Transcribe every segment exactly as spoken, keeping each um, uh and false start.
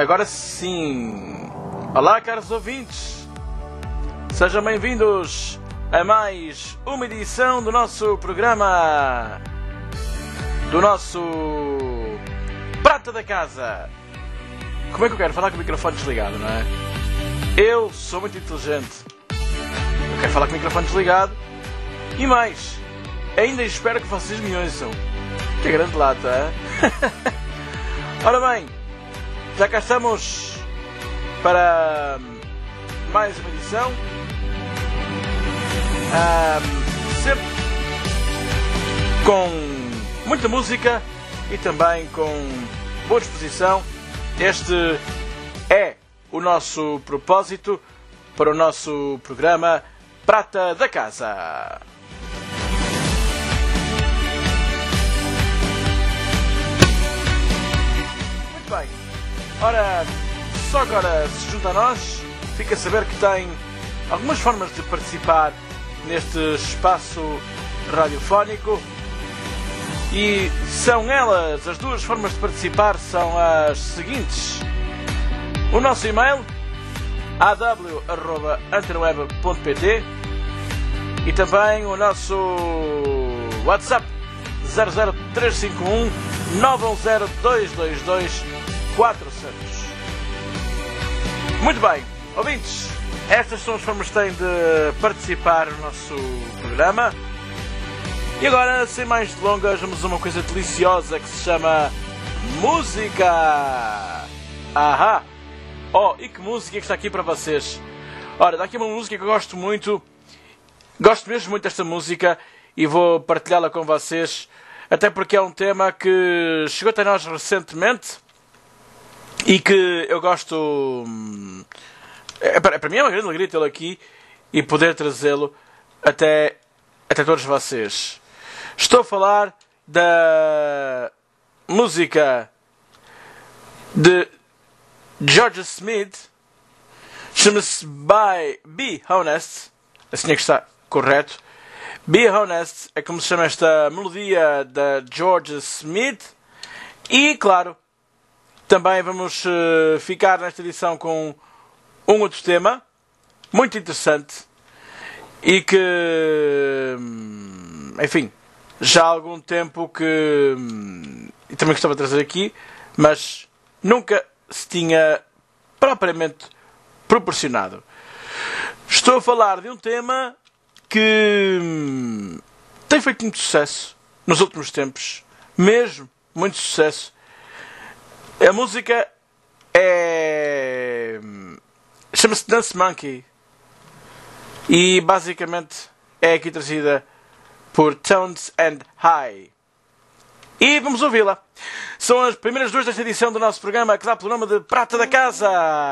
Agora sim. Olá, caros ouvintes. Sejam bem-vindos a mais uma edição do nosso programa, do nosso Prata da Casa. Como é que eu quero falar com o microfone desligado, não é? Eu sou muito inteligente. Eu quero falar com o microfone desligado. E mais, ainda espero que vocês me ouçam. Que grande lata, é? Ora bem, já cá estamos para mais uma edição. Um, sempre com muita música e também com boa disposição. Este é o nosso propósito para o nosso programa Prata da Casa. Muito bem. Ora, só agora se junta a nós, fica a saber que tem algumas formas de participar neste espaço radiofónico. E são elas, as duas formas de participar são as seguintes. O nosso e-mail a w arroba antenaweb ponto p t e também o nosso WhatsApp zero zero três cinco um nove um zero dois dois dois quatro zero zero. Muito bem, ouvintes, estas são as formas que têm de participar no nosso programa. E agora, sem mais delongas, vamos a uma coisa deliciosa que se chama música. Ahá! Oh, e que música é que está aqui para vocês? Ora, dá aqui uma música que eu gosto muito. Gosto mesmo muito desta música e vou partilhá-la com vocês. Até porque é um tema que chegou até nós recentemente e que eu gosto. É, para mim é uma grande alegria tê-lo aqui e poder trazê-lo até, até todos vocês. Estou a falar da música de George Smith. Chama-se By Be Honest. Assim é que está correto. Be Honest é como se chama esta melodia da George Smith. E, claro, também vamos uh, ficar nesta edição com um outro tema muito interessante e que, enfim, já há algum tempo que e também gostava de trazer aqui, mas nunca se tinha propriamente proporcionado. Estou a falar de um tema que tem feito muito sucesso nos últimos tempos, mesmo muito sucesso. A música é chama-se Dance Monkey e basicamente é aqui trazida por Tones and I. E vamos ouvi-la. São as primeiras duas desta edição do nosso programa que dá pelo nome de Prata da Casa.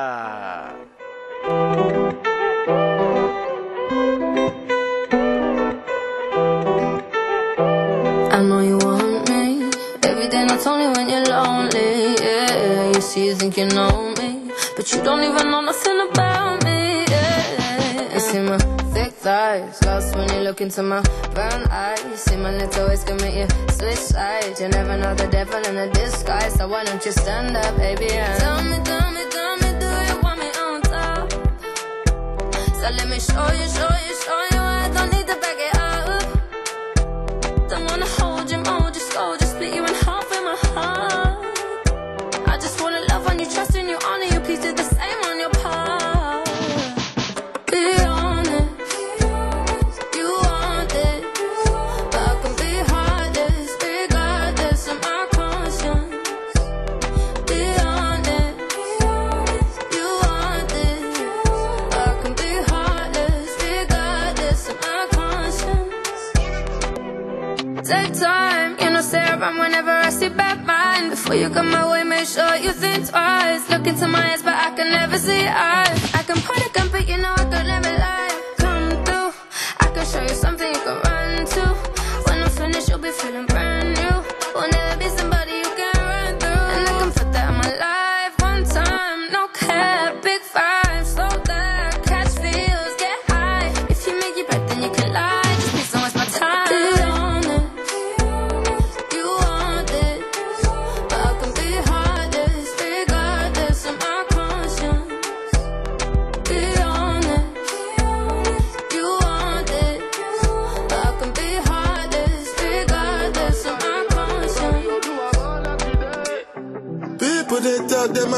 I know you want me every day, not only when you're lonely. Yeah, you see, you think you know me, but you don't even know nothing about me. Yeah, you see my thick thighs, lost when you look into my brown eyes. See my little ways can make you switch sides. You never know the devil in a disguise, so why don't you stand up, baby? And tell me, tell me, tell me, do you want me on top? So let me show you, show you, show you. I don't need to back it up. Don't wanna hold you, mold you, scold you, split you in half in my heart. I just wanna love on you, trust in you, honor you. Please do the same on your part. Be honest, you want it, but I can be heartless, regardless of my conscience. Be honest, you want it, but I can be heartless, regardless of my conscience. Take time, you know, stay around whenever I see bad mind. Before you come my way, make sure you think twice. Look into my eyes, but I can never see eyes. I can point a gun, but you know I could never lie. Come through, I can show you something you can run to. When I'm finished, you'll be feeling brand new. Will never be somebody you can run through. And I can put that in my life one time. No cap, big five, slow down, catch feels, get high. If you make your breath, then you can lie. Just please don't waste my time. Be honest, you want it, but I can be heartless, regardless of my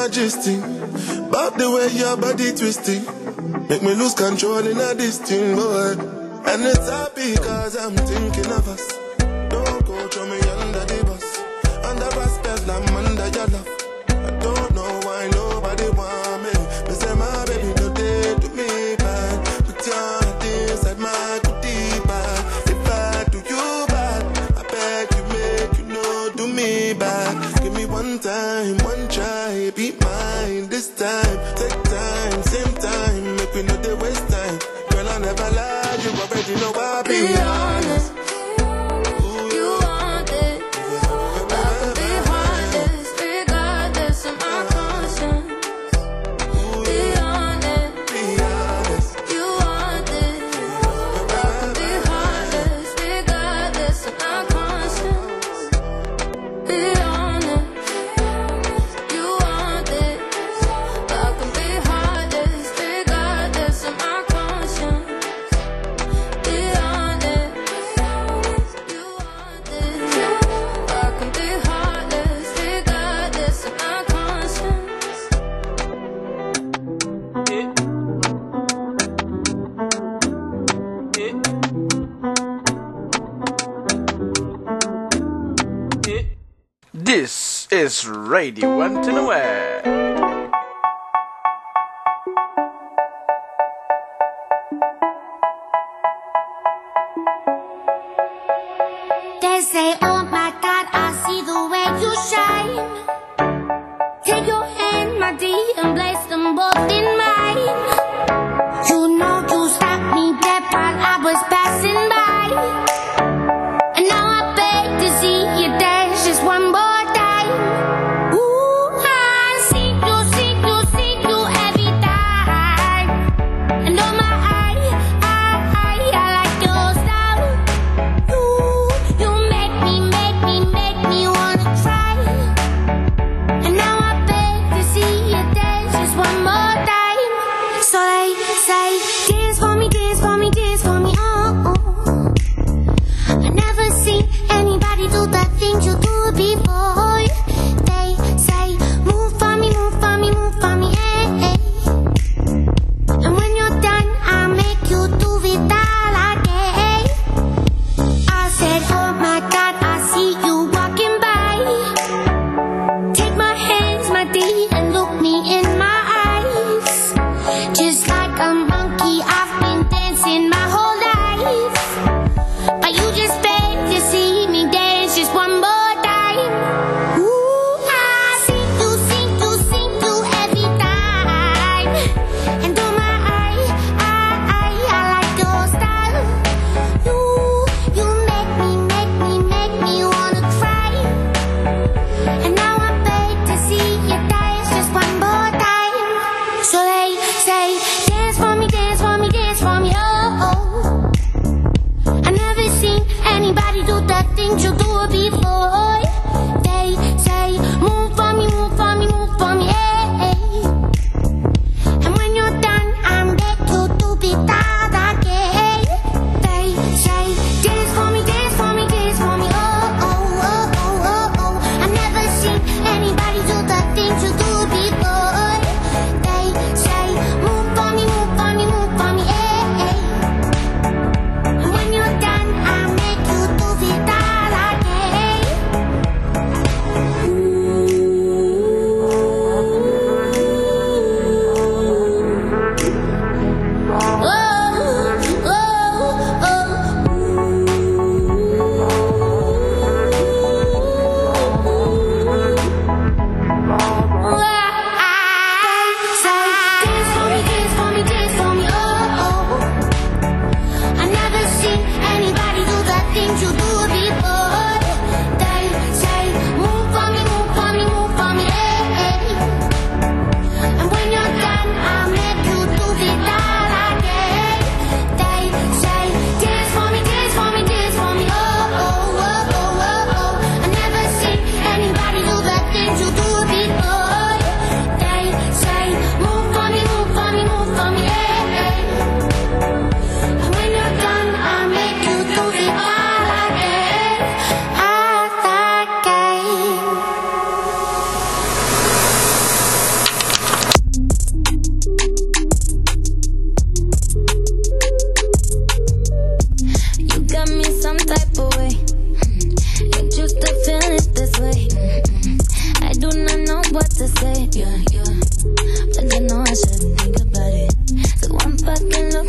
a gisting. About the way your body twisting. Make me lose control in a this thing, boy. And it's happy cause I'm thinking of us. Don't go throw me under the bus. Under respect, I'm under your love. I don't know why nobody want me. Me say my baby no day to me bad. Put your heart inside my goodie bag. If I do you bad, I beg you make you know do me bad. Give me one time, one try, be mine this time. Take time, same time, make me know they waste time. Girl, I never lie, you already know I be, be honest. You want it, but I can be heartless, regardless of my conscience. Be honest, be honest. you want it, but I can be heartless, regardless of my conscience. Be honest, you want it, but I can be heartless, regardless of my conscience. Be honest, you want it, but I can be heartless, regardless of my conscience. This is Radio Antenaware. They say, oh my God, I see the way you shine. Take your hand, my dear, and place them both in mine. You know you stopped me dead while I was passing by. And now I beg to see you dance just one more time. Ooh, I see you, see you, see you every time. And oh my, I, I, I, I like your style. You, you make me, make me, make me wanna try. And now I beg to see you dance just one more time. So they say, dance for me, dance for me, dance for me, oh, oh. I never seen anybody do the things you do before. They say, move for me, move for me, move for me, hey, hey. And when you're done, I'll make you do it all again. I said, oh my God, I see you walking by. Take my hands, my dear, and look me in my eyes. Just like a monkey, I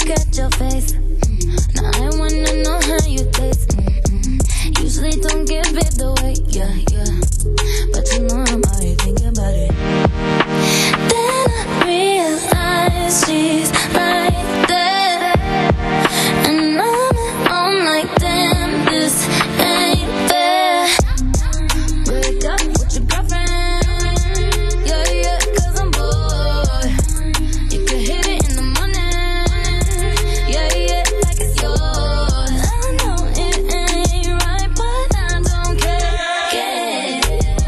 look at your face. Now I wanna know how you taste. Mm-mm. Usually don't give it away, yeah, yeah. But you know I'm already thinking about it. Then I realize she's right there, and I'm at home like, damn, this ain't fair. Break up with your girlfriend, yeah, yeah, cause I'm bored. You can hit it in the morning, yeah, yeah, like it's yours. I know it ain't right, but I don't care, care.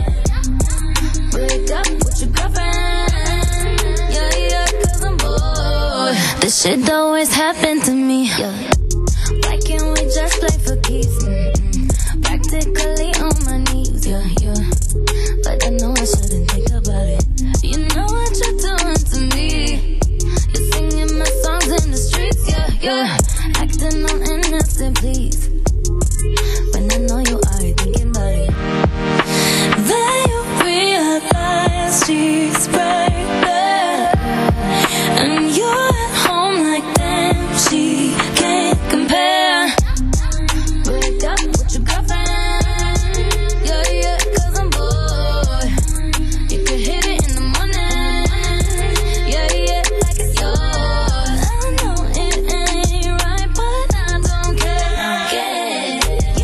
Break up with your girlfriend, yeah, yeah, cause I'm bored. This shit always happened to me, yeah. Why can't we just play for keeps? Mm-mm. Practically on my knees, yeah, yeah. But I know I shouldn't think about it. You know what you're doing to me. You're singing my songs in the streets, yeah, yeah. Acting all innocent, please. When I know you are thinking about it. Then you realize she's right there, and you're at home like, damn, she can't compare. Break up with your girlfriend, yeah, yeah, cause I'm bored. You can hit it in the morning, yeah, yeah, like it's yours. I know it ain't right, but I don't care, care.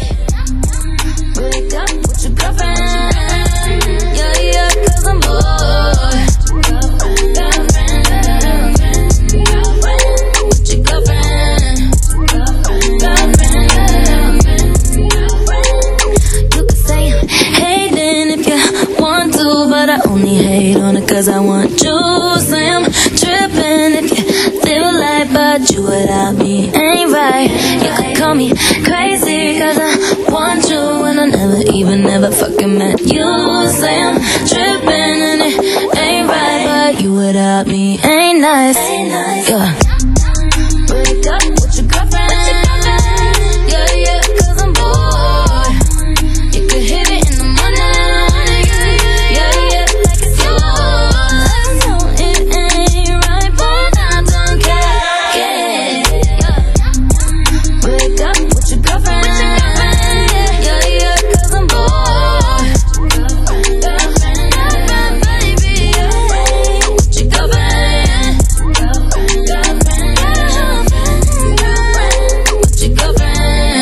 Break up with your girlfriend, yeah, yeah, cause I'm bored. Girlfriend, girlfriend, girlfriend, with your girlfriend, girlfriend, girlfriend, girlfriend. You can say I'm hating if you want to, but I only hate on it cause I want you. Say I'm tripping if you feel like, but you without me ain't right. You could call me crazy cause I want you, and I never even never fucking met you. Say I'm tripping and it ain't right, but you without me ain't nice, yeah. Break up with your girlfriend, yeah, yeah, cause I'm bored. You could hit it in the morning, yeah, yeah, like it's yours. I know it ain't right, but I don't care, care. Break up with your girlfriend, yeah, yeah, cause I'm bored. Girlfriend, girlfriend, baby, yeah, with your girlfriend, girlfriend, girlfriend, girlfriend, with your girlfriend.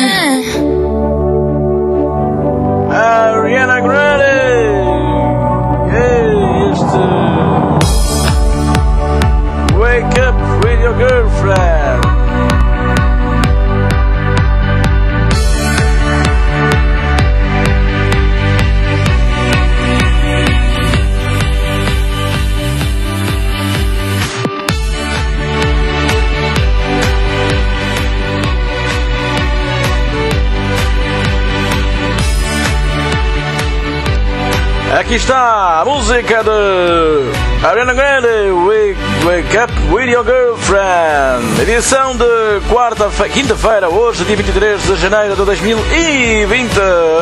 Ariana Grande! Yeah, este... Wake up with your girlfriend. Aqui está a música de Ariana Grande, Wake, Wake Up With Your Girlfriend. Edição de quarta, quinta-feira, hoje, dia vinte e três de janeiro de dois mil e vinte.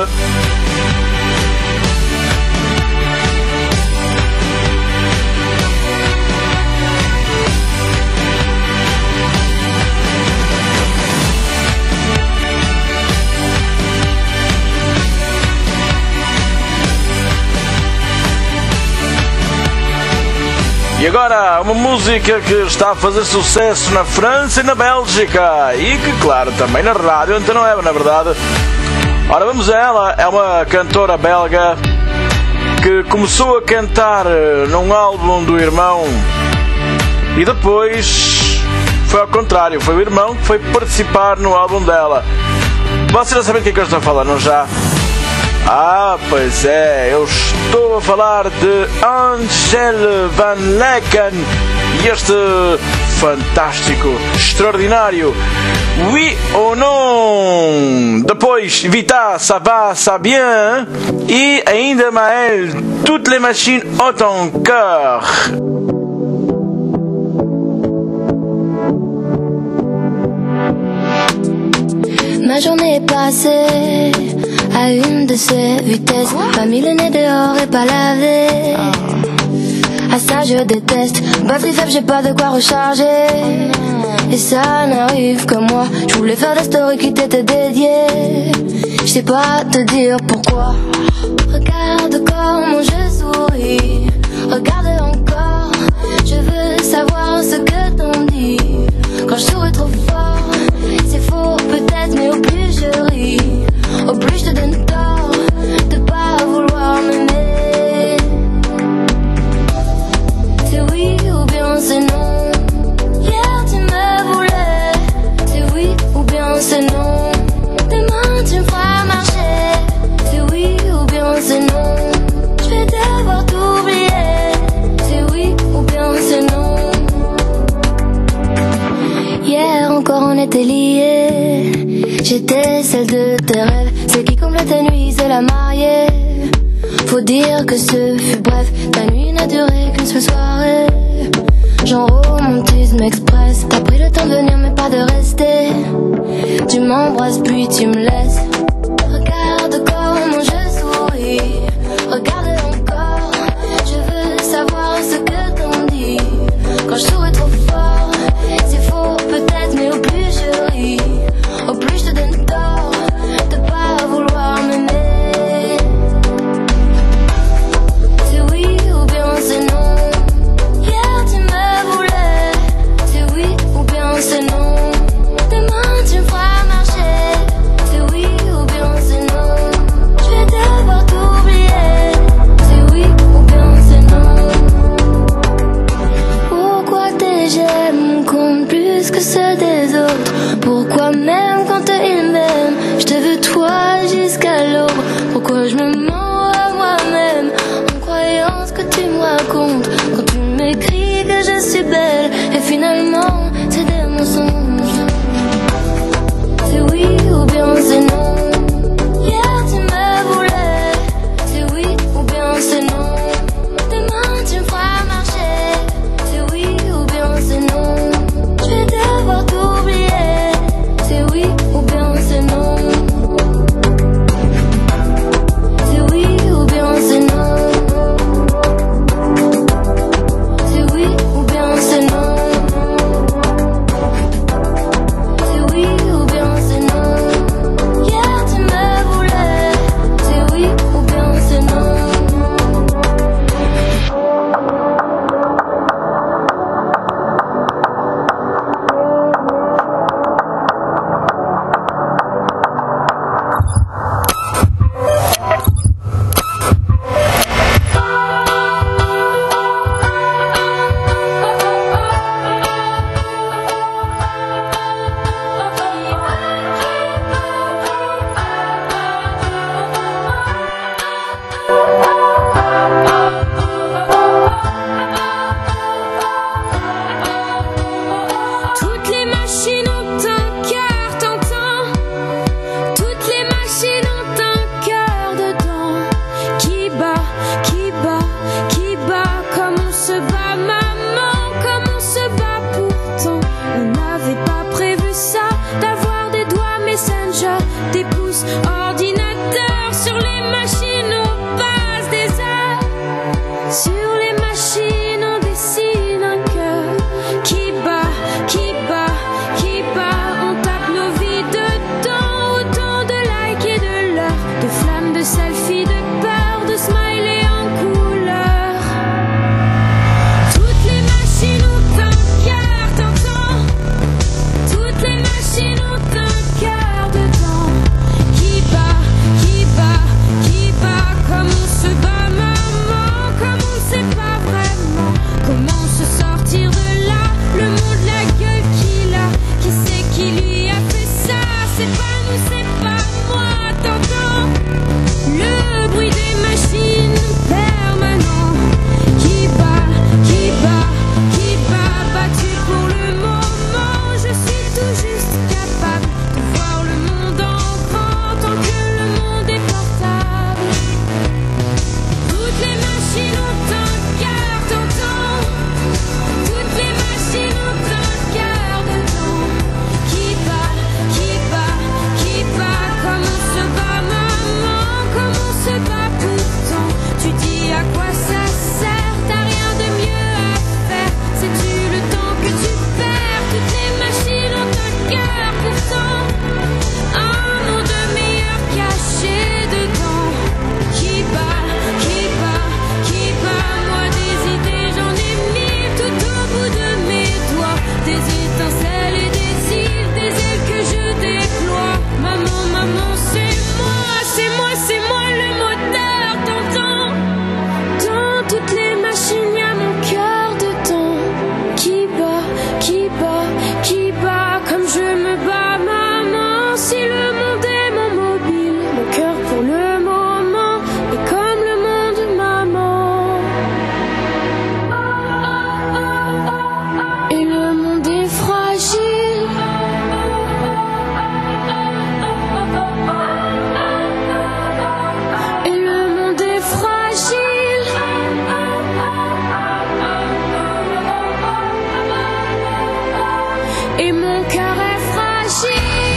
E agora, uma música que está a fazer sucesso na França e na Bélgica. E que, claro, também na rádio, então não é, na verdade. Ora, vamos a ela. É uma cantora belga que começou a cantar num álbum do irmão e depois foi ao contrário. Foi o irmão que foi participar no álbum dela. Vocês já sabem do que é que eu estou a falar, não já? Ah, pois é, eu estou a falar de Angèle Van Lecken e este fantástico, extraordinário Oui ou Non. Depois Vita, Ça va, ça bien e ainda Maël, Toutes les machines ont un cœur. Ma journée est passée à une de ces vitesses. Pas mis le nez dehors et pas lavé. Ah ça je déteste. Batterie faible, j'ai pas de quoi recharger. et ça n'arrive que moi. Je voulais faire des stories qui t'étaient dédiées, je sais pas te dire pourquoi. Regarde comment je souris, regarde encore. Je veux savoir ce que t'en dis. Quand je souris trop fort, c'est faux peut-être, mais au plus je ris, au plus je te donne tort de pas vouloir m'aimer. C'est oui ou bien c'est non. Hier tu me voulais, c'est oui ou bien c'est non. Demain tu me feras marcher, c'est oui ou bien c'est non. Je vais devoir t'oublier, c'est oui ou bien c'est non. Hier encore on était liés, j'étais celle de tes rêves, celle qui comblait tes nuits, c'est la mariée. Faut dire que ce fut bref, ta nuit n'a duré qu'une seule soirée. Genre romantisme express, t'as pris le temps de venir mais pas de rester. Tu m'embrasses puis tu me laisses. Regarde comment je souris, regarde encore. Je veux savoir ce que t'en dis. Quand je souris trop fort, c'est faux peut-être, mais au plus je ris, au plus je te donne tort de pas vouloir m'aimer. C'est oui ou bien c'est non. Hier tu me voulais, c'est oui ou bien c'est non. Demain tu me feras marcher, c'est oui ou bien c'est non. Je vais devoir t'oublier, c'est oui ou bien c'est non. Pourquoi tes j'aime comptent plus que ceux des autres? Pourquoi même quand ils m'aiment, je te veux toi jusqu'à l'aube? Pourquoi je me mens à moi-même en croyant ce que tu me racontes? Quand tu m'écris que je suis belle et finalement c'est des mensonges. C'est oui ou bien c'est non. Hier tu me voulais, c'est oui ou bien c'est non. Demain tu me feras marcher, c'est oui ou bien c'est non. Je vais devoir t'oublier, c'est oui ou bien c'est non. C'est oui ou bien c'est non. C'est oui ou bien c'est non. et mon cœur est fragile.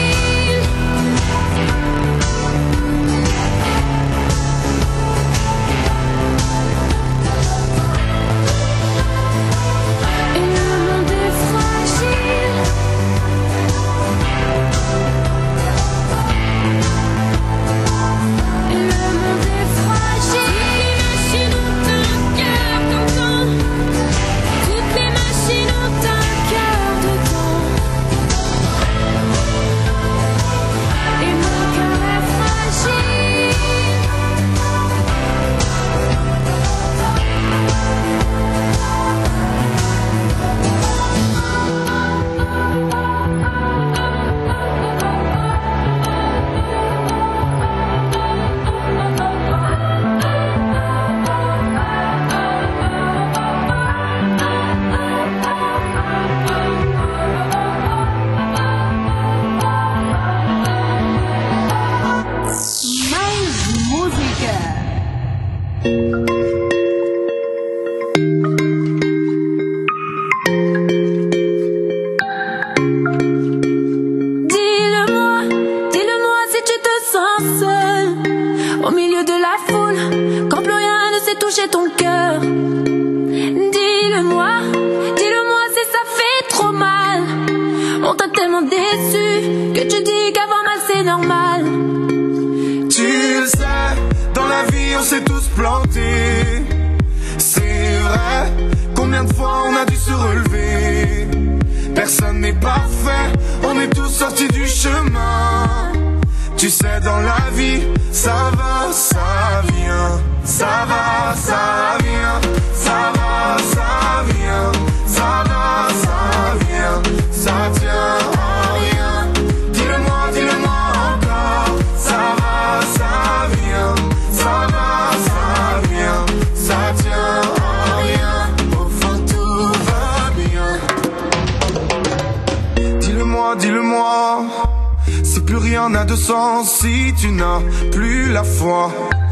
Si tu n'as plus la foi,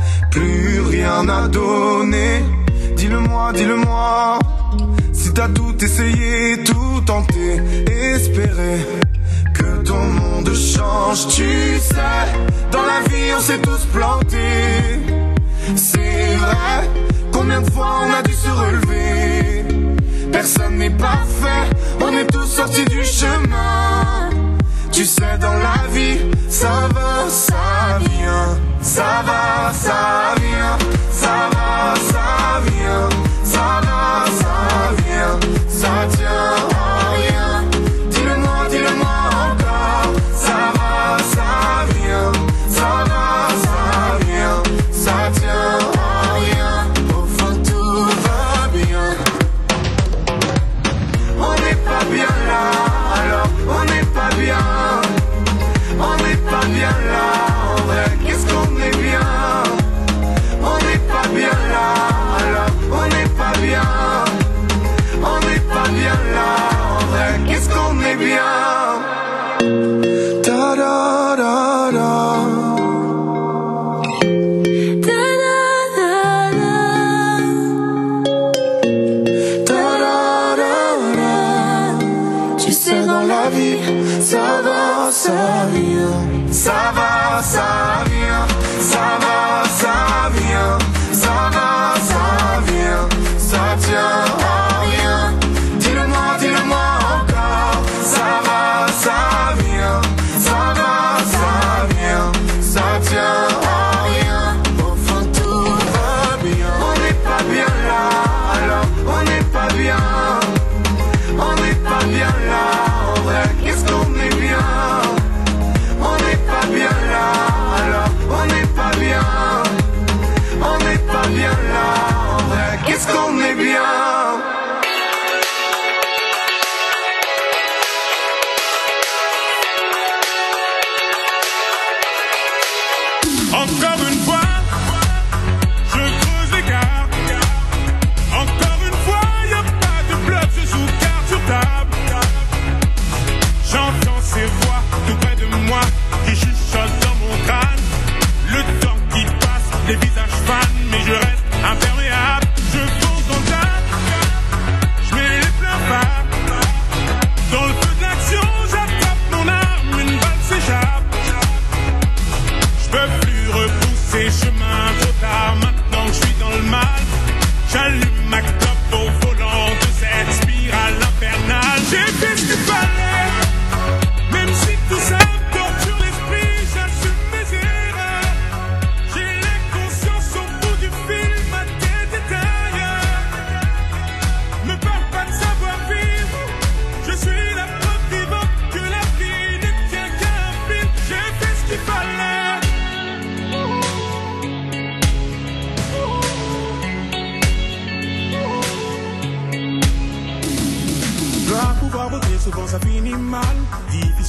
plus rien à donner, dis-le-moi, dis-le-moi. Si t'as tout essayé, tout tenté, espéré que ton monde change. Tu sais, dans la vie on s'est tous plantés. C'est vrai, combien de fois on a dû se relever. Personne n'est parfait, on est tous sortis du chemin. Tu sais, dans la vie, ça va, ça vient. Ça va, ça vient. Ça va, ça vient. Ça va, ça vient. Ça tient à rien. Dis-le-moi, dis-le-moi encore. Ça va, ça vient. Ça va, ça vient. Ça tient à rien. Au fond, tout va bien. On n'est pas bien là, alors on n'est pas bien. On n'est pas bien là, en vrai, qu'est-ce qu'on est bien. On n'est pas bien là, alors on n'est pas bien. On n'est pas bien là, en vrai, qu'est-ce qu'on est bien. Da da da da. Ça va, ça vient. Ça va, ça vient. Ça va, ça vient. Ça va, ça vient. Ça tient à rien. Dis-le-moi, dis-le-moi encore. Ça va, ça vient. Ça va, ça vient. Ça tient à rien. Au fond, tout va bien. On n'est pas bien là, alors on n'est pas bien. On n'est pas bien là, en vrai, qu'est-ce qu'on est bien. On n'est pas bien là.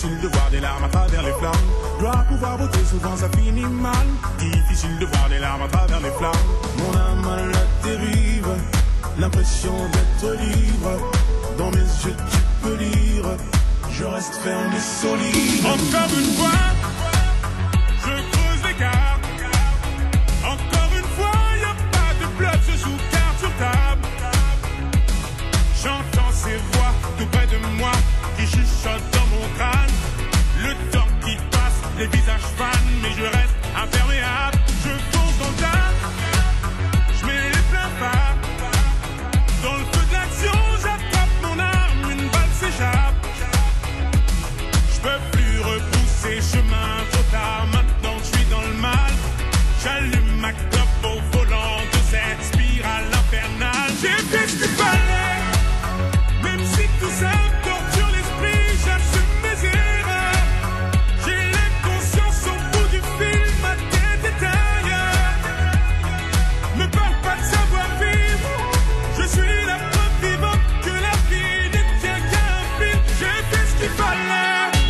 Difficile de voir des larmes à travers les flammes. Gloire, pouvoir, beauté, souvent ça finit mal. Difficile de voir des larmes à travers les flammes. Mon âme à la dérive, l'impression d'être libre. Dans mes yeux tu peux lire, je reste ferme et solide. Encore une fois, je creuse l'écart. Encore une fois, y a pas de bloc, je joue carte sur table. J'entends ces voix tout près de moi qui chuchotent dans mon crâne. Le temps qui passe, les visages fans, mais je reste imperméable. Je fonce dans le tas, je mets les pleins phares. Dans le feu de l'action, j'attrape mon arme, une balle s'échappe. Je peux plus repousser chemin trop tard, maintenant je suis dans le mal. J'allume ma clope au volant de cette spirale infernale. J'ai fait ce qu'il fallait, même si tout ça torture l'esprit, j'assume mes erreurs. J'ai l'inconscience au bout du fil, ma tête est ailleurs. Me parle pas de savoir vivre, je suis la preuve vivante que la vie ne tient qu'à un fil. J'ai fait ce qu'il fallait.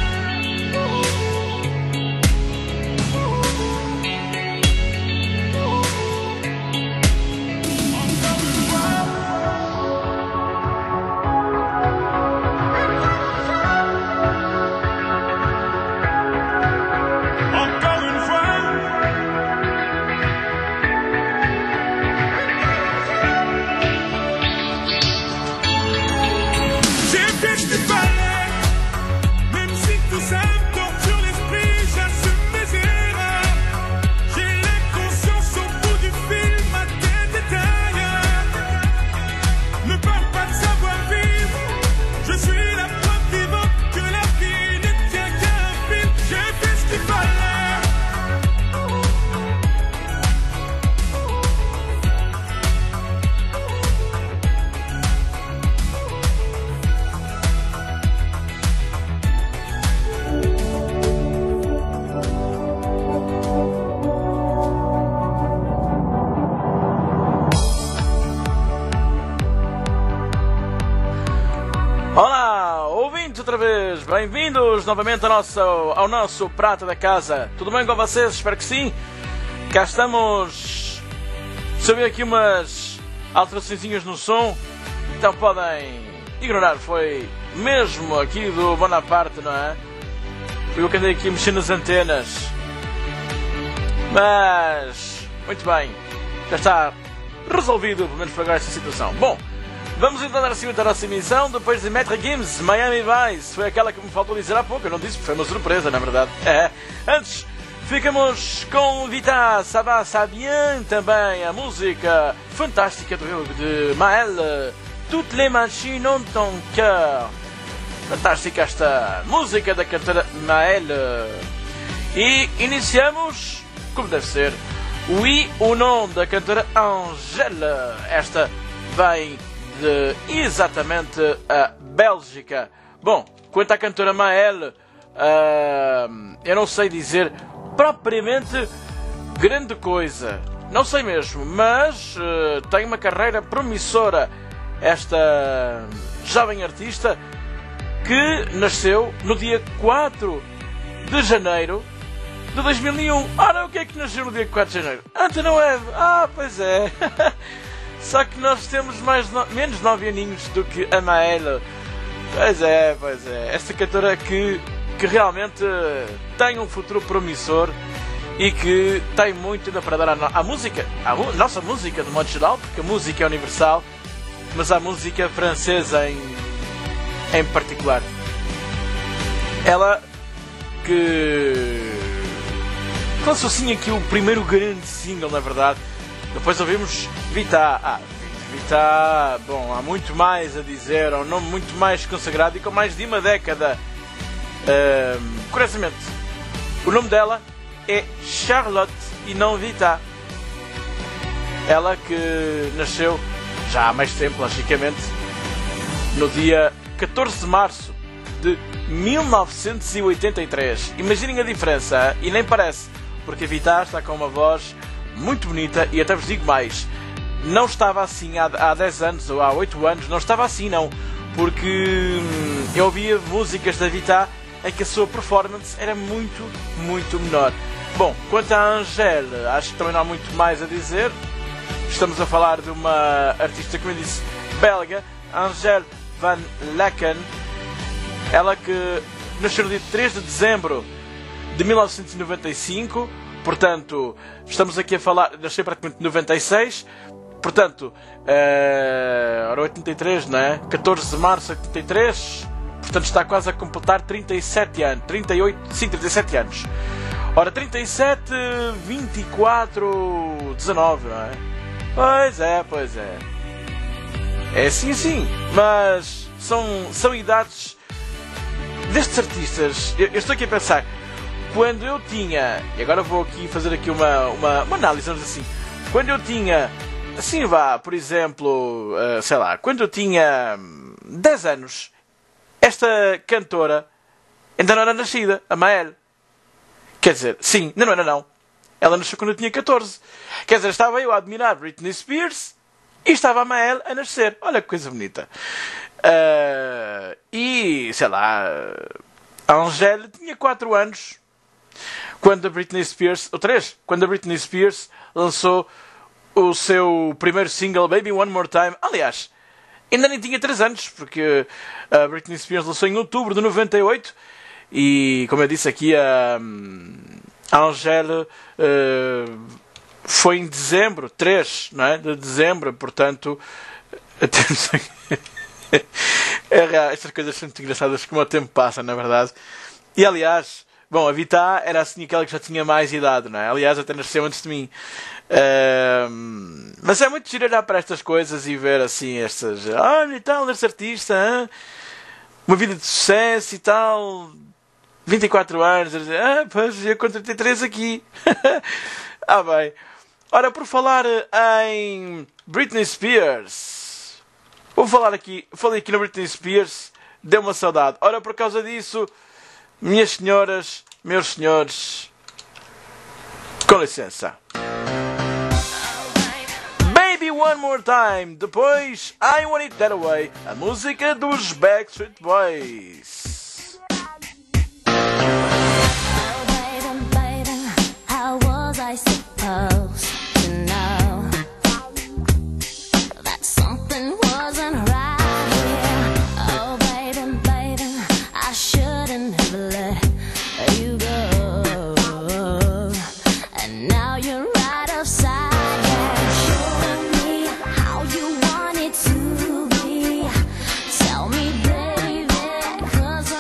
Bem-vindos novamente ao nosso, ao nosso Prato da Casa. Tudo bem com vocês? Espero que sim. Cá estamos. Sabia aqui umas alterações no som, então podem ignorar. Foi mesmo aqui do Bonaparte, não é? Foi eu que andei aqui mexendo nas antenas. Mas, muito bem. Já está resolvido, pelo menos para agora, esta situação. Bom, vamos então dar seguimento à nossa emissão depois de Metro Games, Miami Vice. Foi aquela que me faltou dizer há pouco, eu não disse, foi uma surpresa, na verdade. É. Antes, ficamos com Vita, Ça va, ça bien, também a música fantástica do, de Maël, Toutes les machines ont ton cœur. Fantástica esta música da cantora Maël. E iniciamos, como deve ser, Oui ou Non, da cantora Angèle. Esta vem de exatamente a Bélgica. Bom, quanto à cantora Maël, uh, eu não sei dizer propriamente grande coisa. Não sei mesmo, mas uh, tem uma carreira promissora. Esta jovem artista que nasceu no dia quatro de janeiro de dois mil e um. Ora, o que é que nasceu no dia quatro de janeiro? António Eve. Ah, pois é. Só que nós temos mais no... menos nove aninhos do que a Maël. Pois é, pois é. Esta cantora que, que realmente tem um futuro promissor e que tem muito ainda para dar à, no... à música, à mu... nossa música de modo geral, porque a música é universal, mas a música francesa em, em particular. Ela que lançou assim aqui o primeiro grande single, na verdade. Depois ouvimos Vita. Ah, Vita, bom, há muito mais a dizer, é um nome muito mais consagrado e com mais de uma década. Uh, curiosamente, o nome dela é Charlotte e não Vita. Ela que nasceu já há mais tempo, logicamente, no dia catorze de março de mil novecentos e oitenta e três. Imaginem a diferença, e nem parece, porque a Vita está com uma voz muito bonita e até vos digo mais, não estava assim há, há dez anos ou há oito anos, não estava assim não, porque hum, eu ouvia músicas da Vita em que a sua performance era muito, muito menor. Bom, quanto à Angèle, acho que também não há muito mais a dizer. Estamos a falar de uma artista, como eu disse, belga, Angèle Van Lecken. Ela que nasceu no dia três de dezembro de mil novecentos e noventa e cinco. Portanto, estamos aqui a falar... Nasceu praticamente em noventa e seis. Portanto, uh, ora oitenta e três, não é? catorze de março de oitenta e três. Portanto, está quase a completar trinta e sete anos. trinta e oito, sim, trinta e sete anos. Ora, trinta e sete, vinte e quatro, dezanove, não é? Pois é, pois é. É sim, sim. Mas são, são idades destes artistas. Eu, eu estou aqui a pensar... Quando eu tinha... E agora vou aqui fazer aqui uma, uma, uma análise, vamos assim. Quando eu tinha... Assim vá, por exemplo... Uh, sei lá. Quando eu tinha dez anos... Esta cantora... Ainda não era nascida. A Maëlle. Quer dizer... Sim. Não, não era não. Ela nasceu quando eu tinha catorze. Quer dizer, estava eu a admirar Britney Spears... E estava a Maëlle a nascer. Olha que coisa bonita. Uh, e... Sei lá... A Angèle tinha quatro anos... Quando a Britney Spears, ou três, quando a Britney Spears lançou o seu primeiro single, Baby One More Time. Aliás, ainda nem tinha três anos, porque a Britney Spears lançou em outubro de noventa e oito e, como eu disse aqui, a, a Angèle uh, foi em dezembro, três, não é? De dezembro, portanto, temos é, estas coisas são muito engraçadas como o tempo passa, na verdade. E, aliás... Bom, a Vita era assim aquela que já tinha mais idade, não é? Aliás, até nasceu antes de mim. Uh, mas é muito giro olhar para estas coisas e ver assim estas... Olha e tal, este artista, hein? Uma vida de sucesso e tal... vinte e quatro anos, a dizer, ah, pois, eu com trinta e três aqui. Ah, bem. Ora, por falar em Britney Spears... Vou falar aqui... Falei aqui na Britney Spears... Deu uma saudade. Ora, por causa disso... Minhas senhoras, meus senhores, com licença. Baby One More Time, depois I Want It That Way, a música dos Backstreet Boys. Oh, baby, baby, how was I supposed to know that something wasn't right here? Oh, baby, baby, I shouldn't have let you go, and now you're right upside down. Show me how you want it to be. Tell me, baby, 'cause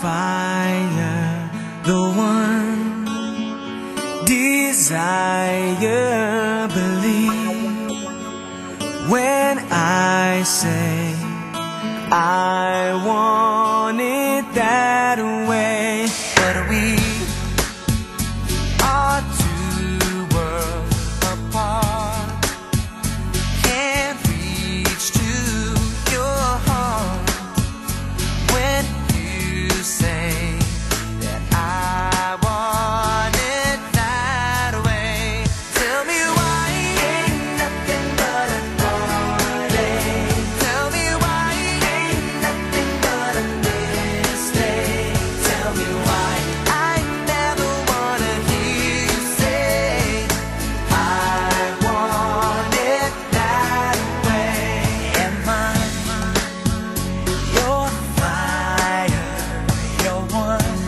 fire, the one desire, believe when I say I want it that way. But we are two worlds apart, can't reach to your heart when you say that I want it that way. Tell me why ain't nothing but a heartache. Tell me why ain't nothing but a mistake. Tell me why I never wanna hear you say I want it that way. Am I your fire, your one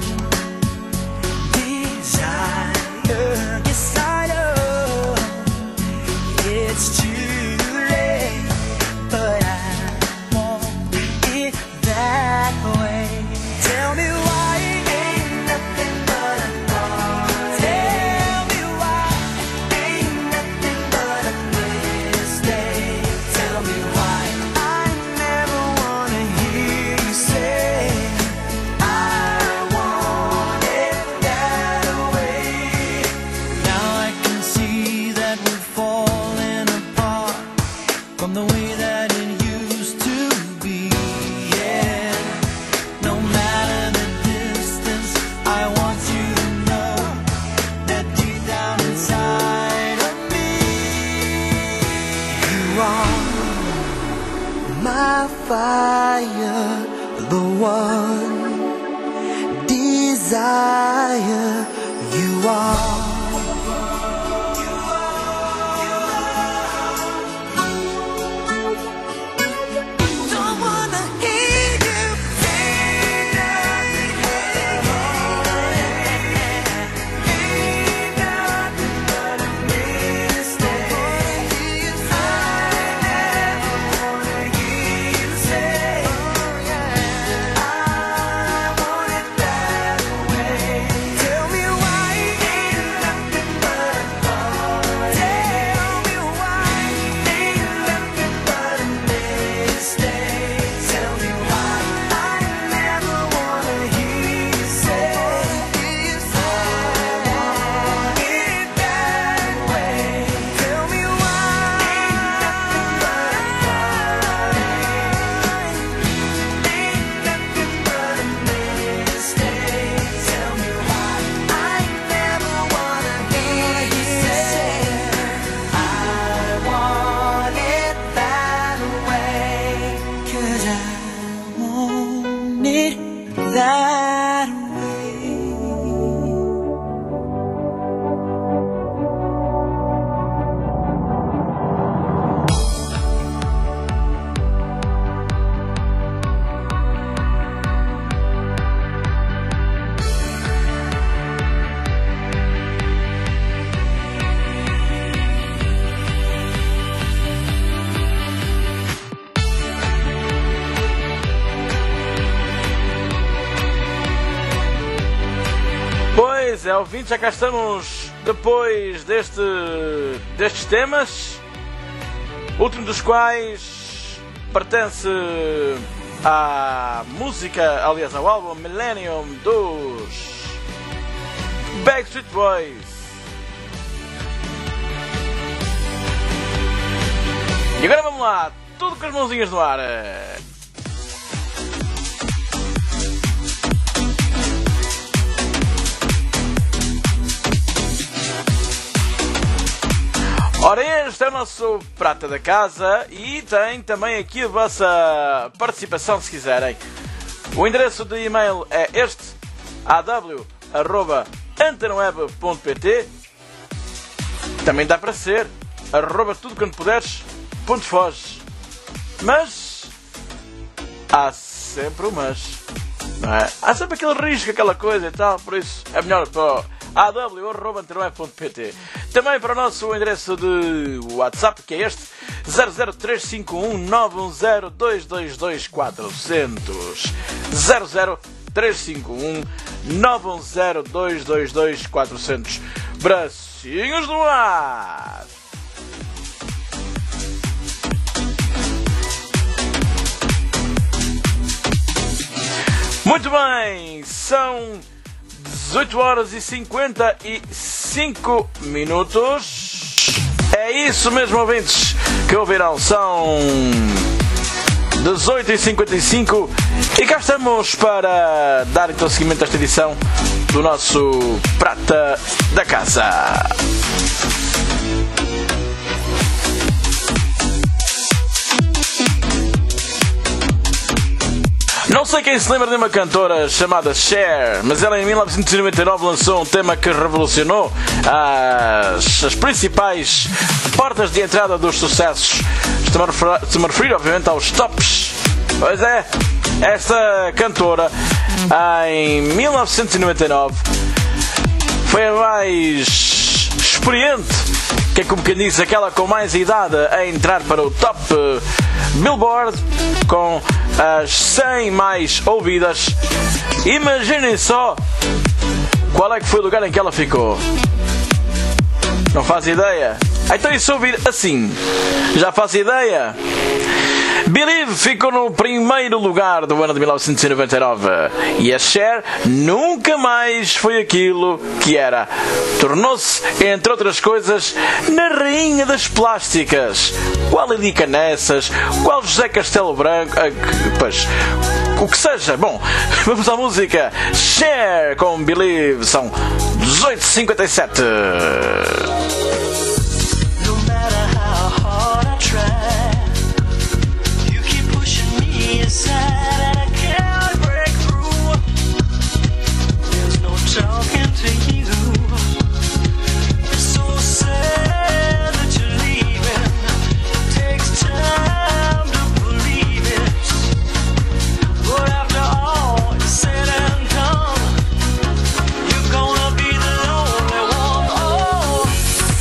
desire? Yes, I know it's too late, but I want it that way. Tell me why ain't nothing but a thought. Tell me why ain't nothing but a mistake. Tell me why I never wanna hear you say I want it that way. Now I can see that we're falling apart from the way that it used to be. Yeah, no matter the distance, I want you to know that deep down inside of me, you are my fire, the one desire. You are. Don't wanna hear you say nothing but a mistake. I never wanna hear you say I want it that way. Tell me why ain't nothing but a thought. Tell me why ain't nothing but a mistake. Tell me why I never wanna hear you say I want it that way. Tell me why ain't nothing but a thought. Ain't nothing but a mistake. Tell me why I never wanna hear you say I want it that way. 'Cause I want it that way. Pois é, ouvintes, já cá estamos depois deste, destes temas, o último dos quais pertence à música, aliás ao álbum Millennium dos Backstreet Boys. E agora vamos lá, tudo com as mãozinhas no ar. Ora, este é o nosso Prata da Casa e tem também aqui a vossa participação, se quiserem. O endereço de e-mail é este, a w arroba antenaweb ponto pt. Também dá para ser arroba tudo quando puderes, ponto foge. Mas há sempre o mas, não é? Há sempre aquele risco, aquela coisa e tal, por isso é melhor para a w arroba antenaweb ponto pt. Também para o nosso endereço de WhatsApp, que é este, zero zero três cinco um nove um zero dois dois dois quatro zero zero zero zero três cinco um, nove um zero, dois dois dois, quatro zero zero. Bracinhos no ar! Muito bem, são dezoito horas e cinquenta e cinco minutos. É isso mesmo, ouvintes, que ouvirão. São dezoito e cinquenta e cinco e cá estamos para dar então seguimento a esta edição do nosso Prata da Casa. Não sei quem se lembra de uma cantora chamada Cher, mas ela em mil novecentos e noventa e nove lançou um tema que revolucionou as, as principais portas de entrada dos sucessos. Estou-me a referir, obviamente, aos tops. Pois é, esta cantora em mil novecentos e noventa e nove foi a mais experiente, que é como quem diz, aquela com mais idade a entrar para o top Billboard com as cem mais ouvidas. Imaginem só qual é que foi o lugar em que ela ficou. Não faz ideia? Então isso ouvir assim, já faz ideia? Believe ficou no primeiro lugar do ano de mil novecentos e noventa e nove e a Cher nunca mais foi aquilo que era. Tornou-se, entre outras coisas, na rainha das plásticas. Qual Lili Canessas, qual José Castelo Branco, ah, pois, o que seja. Bom, vamos à música. Cher com Believe, são dezoito e cinquenta e sete. Sad and I can't break through. There's no talking to you. It's so sad that you're leaving. Takes time to believe it. But after all is said and done, you're gonna be the only one. Oh,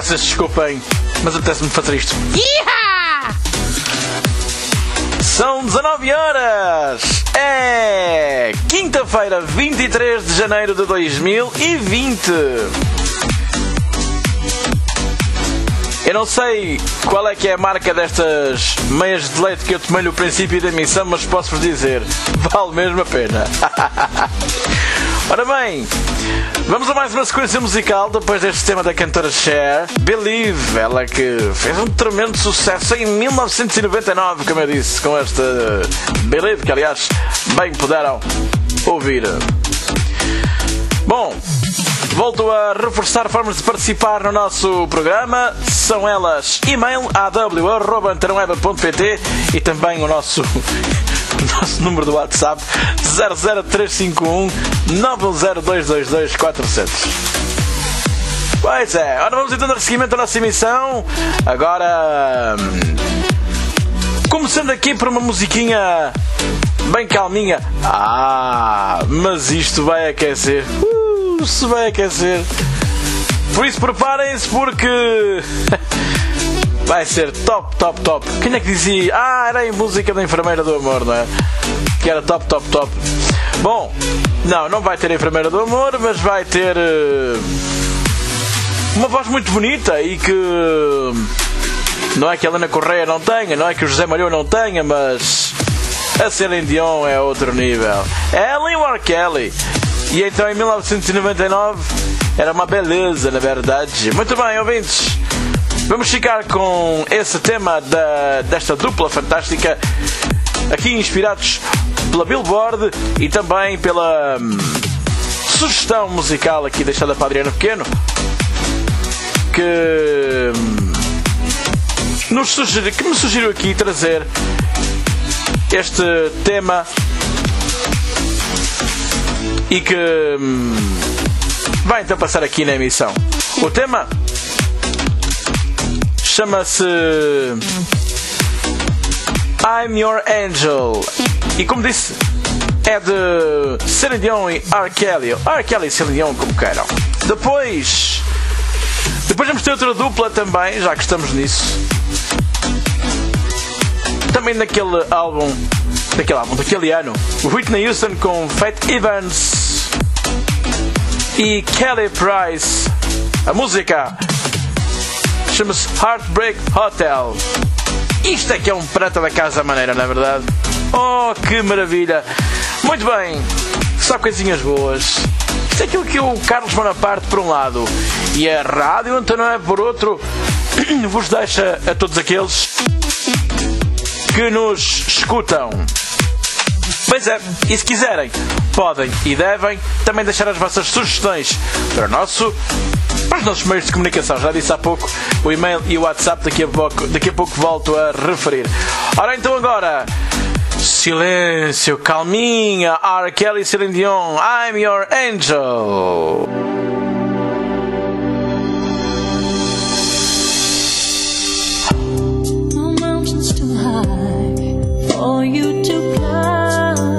Vocês desculpem, mas apetece-me fazer isto. Iha! São dezanove horas. É quinta-feira, vinte e três de janeiro de dois mil e vinte. Eu não sei qual é que é a marca destas meias de leite que eu tomei no princípio da emissão, mas posso-vos dizer, vale mesmo a pena. Ora bem, vamos a mais uma sequência musical depois deste tema da cantora Cher, Believe, ela que fez um tremendo sucesso em mil novecentos e noventa e nove, como eu disse, com esta Believe, que aliás bem puderam ouvir. Bom, volto a reforçar formas de participar no nosso programa. São elas e-mail a w arroba antena web ponto p t e também o nosso, o nosso número do WhatsApp zero zero três cinco um nove zero dois dois dois quatro zero zero. Pois é, ora vamos então dar seguimento à nossa emissão. Agora, começando aqui por uma musiquinha bem calminha. Ah, mas isto vai aquecer. Uh, se vai aquecer. Por isso preparem-se, porque vai ser top, top, top. Quem é que dizia? Ah, era a música da Enfermeira do Amor, não é? Que era top, top, top. Bom, não, não vai ter a Enfermeira do Amor, mas vai ter uh, uma voz muito bonita e que não é que a Helena Correia não tenha, não é que o José Malhoa não tenha, mas a Celine Dion é outro nível. Ellen R. Kelly. E então em mil novecentos e noventa e nove era uma beleza, na verdade. Muito bem, ouvintes, vamos ficar com esse tema da, desta dupla fantástica, aqui inspirados pela Billboard e também pela hum, sugestão musical aqui deixada para Adriano Pequeno, que, hum, nos sugeri, que me sugeriu aqui trazer este tema e que hum, vai então passar aqui na emissão. O tema chama-se I'm Your Angel e, como disse, é de Celine Dion e R. Kelly. R. Kelly e Celine Dion, como queiram. Depois Depois vamos ter outra dupla também, já que estamos nisso. Também naquele álbum Daquele álbum, daquele ano, Whitney Houston com Faith Evans e Kelly Price. A música chama-se Heartbreak Hotel. Isto é que é um prata da casa maneira, não é verdade? Oh, que maravilha! Muito bem, só coisinhas boas. Isto é aquilo que o Carlos Bonaparte por um lado e a Rádio Antena Web por outro vos deixa a todos aqueles que nos escutam. Pois é, e se quiserem, podem e devem também deixar as vossas sugestões para, o nosso, para os nossos meios de comunicação. Já disse há pouco, o e-mail e o WhatsApp, daqui a pouco, daqui a pouco volto a referir. Ora então agora, silêncio, calminha, R. Kelly e Celine Dion, I'm Your Angel. The mountain's too high for you to climb.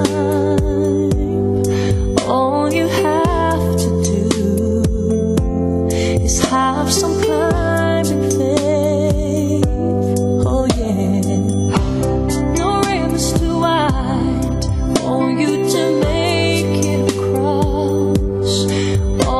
All you have to do is have some climbing faith. Oh yeah. No river's too wide for you to make it across.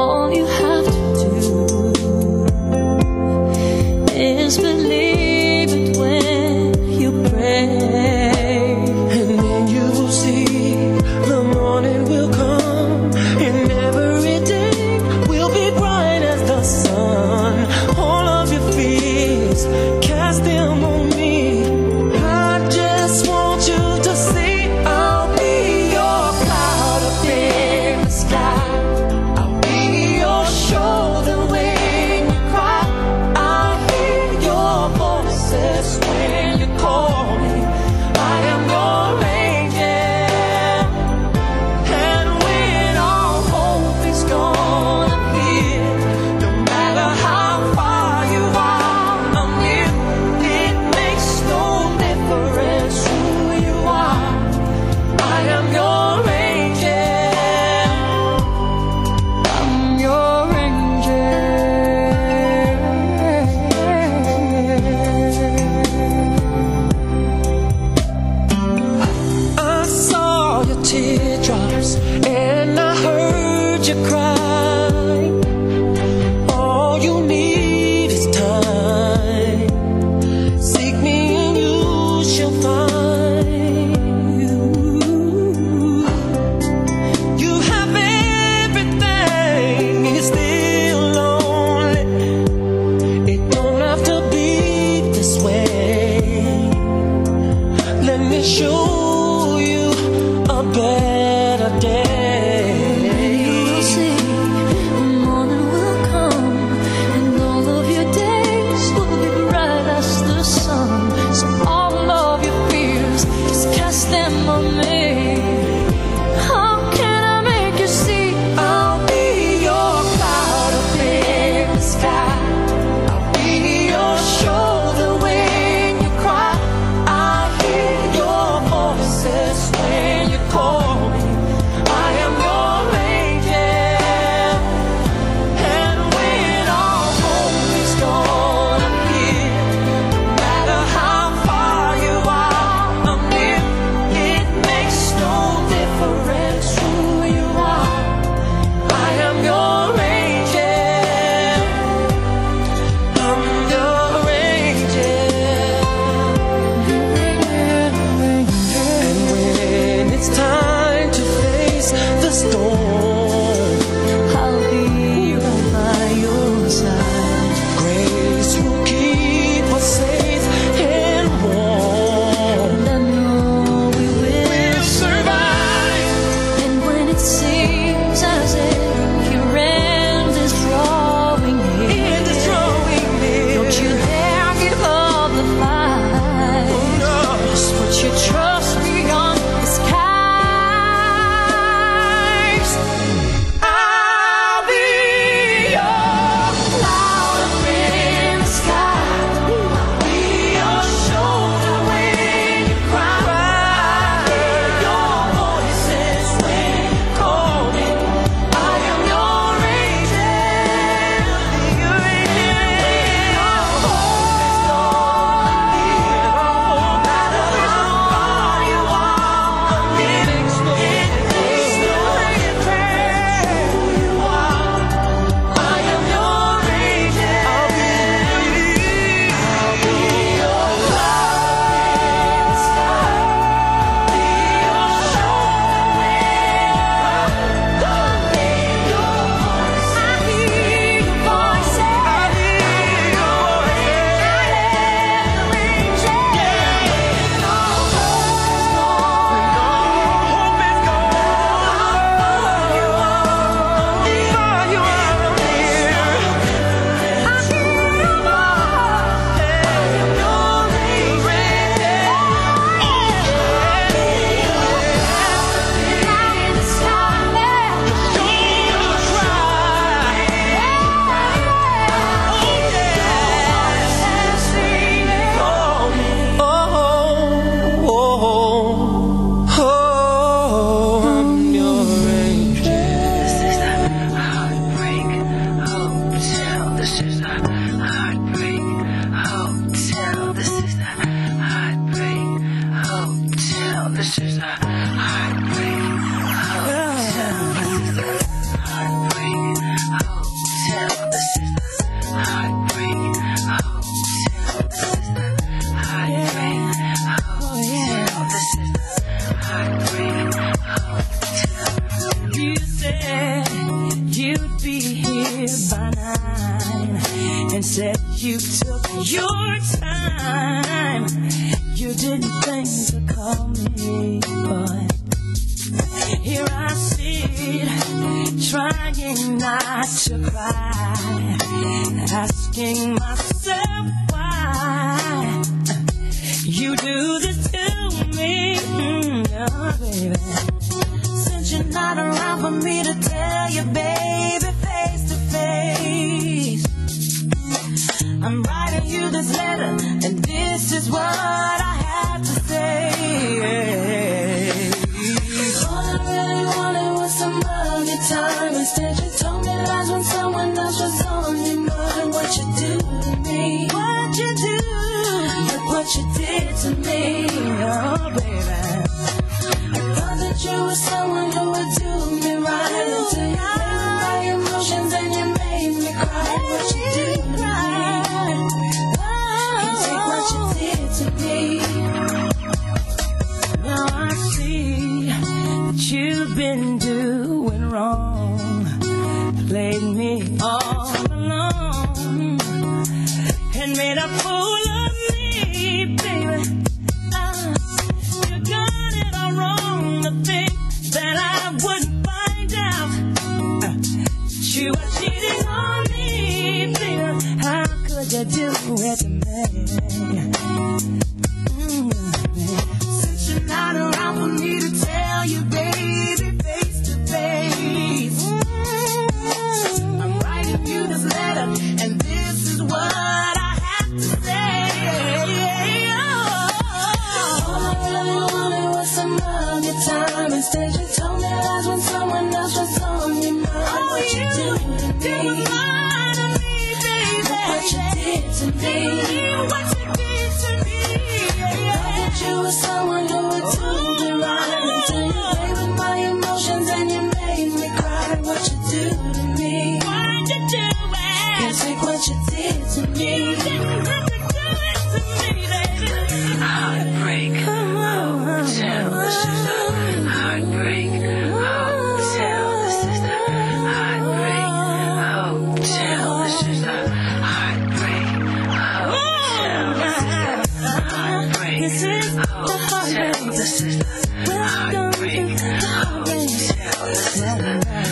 show you a better day. You will see the morning will come, and all of your days will be bright as the sun. So all of your fears, just cast them on me. How can I make you see? I'll be your cloud up in the sky. I'll be your shoulder when you cry. I hear your voices when you call me. I am your angel. And when all hope is gone, I'm here. No matter how far you are, I'm near. It makes no difference who you are. I am your angel. I'm your angel. And when it's time to face the storm, I'll be right by your side. grace will keep us safe and warm. And I know we will. We'll survive. And when it seems as if your end is drawing near, It is drawing near. don't you dare give up the fight. No. Just put your trust beyond the skies. I'll be your cloud up in the sky. I'll be your shoulder when you cry. I hear your voices when you call me. I am your angel. Your angel. All hope is gone. No matter how far you are, it makes no difference who you are. I am your angel. I'll be, I'll be your cloud in the sky. Be your shoulder when you cry. Be your voice. I hear your voices. I hear your voices. When all hope is gone, when all hope is gone, you are, you are, I'm here. I hear your voice. I am your This is the Heartbreak Hotel. This is the Heartbreak Hotel. This is the Heartbreak Hotel. This is the Heartbreak Hotel. This is the Heartbreak Hotel. This is the Heartbreak Hotel. You said you'd be here by nine, and said you took your time. You didn't think to call me, but here I sit, trying not to cry, asking myself why you do this to me, mm, oh, baby. Since you're not around for me to tell you, baby, face to face, I'm writing you this letter, and this is what I have to say. All I really wanted was some of your time. Instead, you told me lies when someone else was on your mind. What you do to me? What you do? Look what you did to me, oh baby. I thought that you were someone who would do me right until you played with my emotions and you made me cry. What you did to me? Can't take what you did to me. Now I see that you've been doing wrong, played me all alone, and made a fool of me, baby. Uh, you is the heartbreak. This is the heartbreak hotel.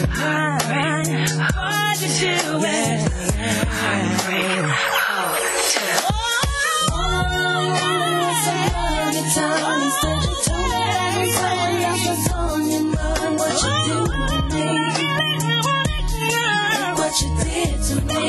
Hard to do it. Heartbreak hotel. All I wanted was somebody time. Instead you told me every time I was on your mind. What you do to me, what you did to me.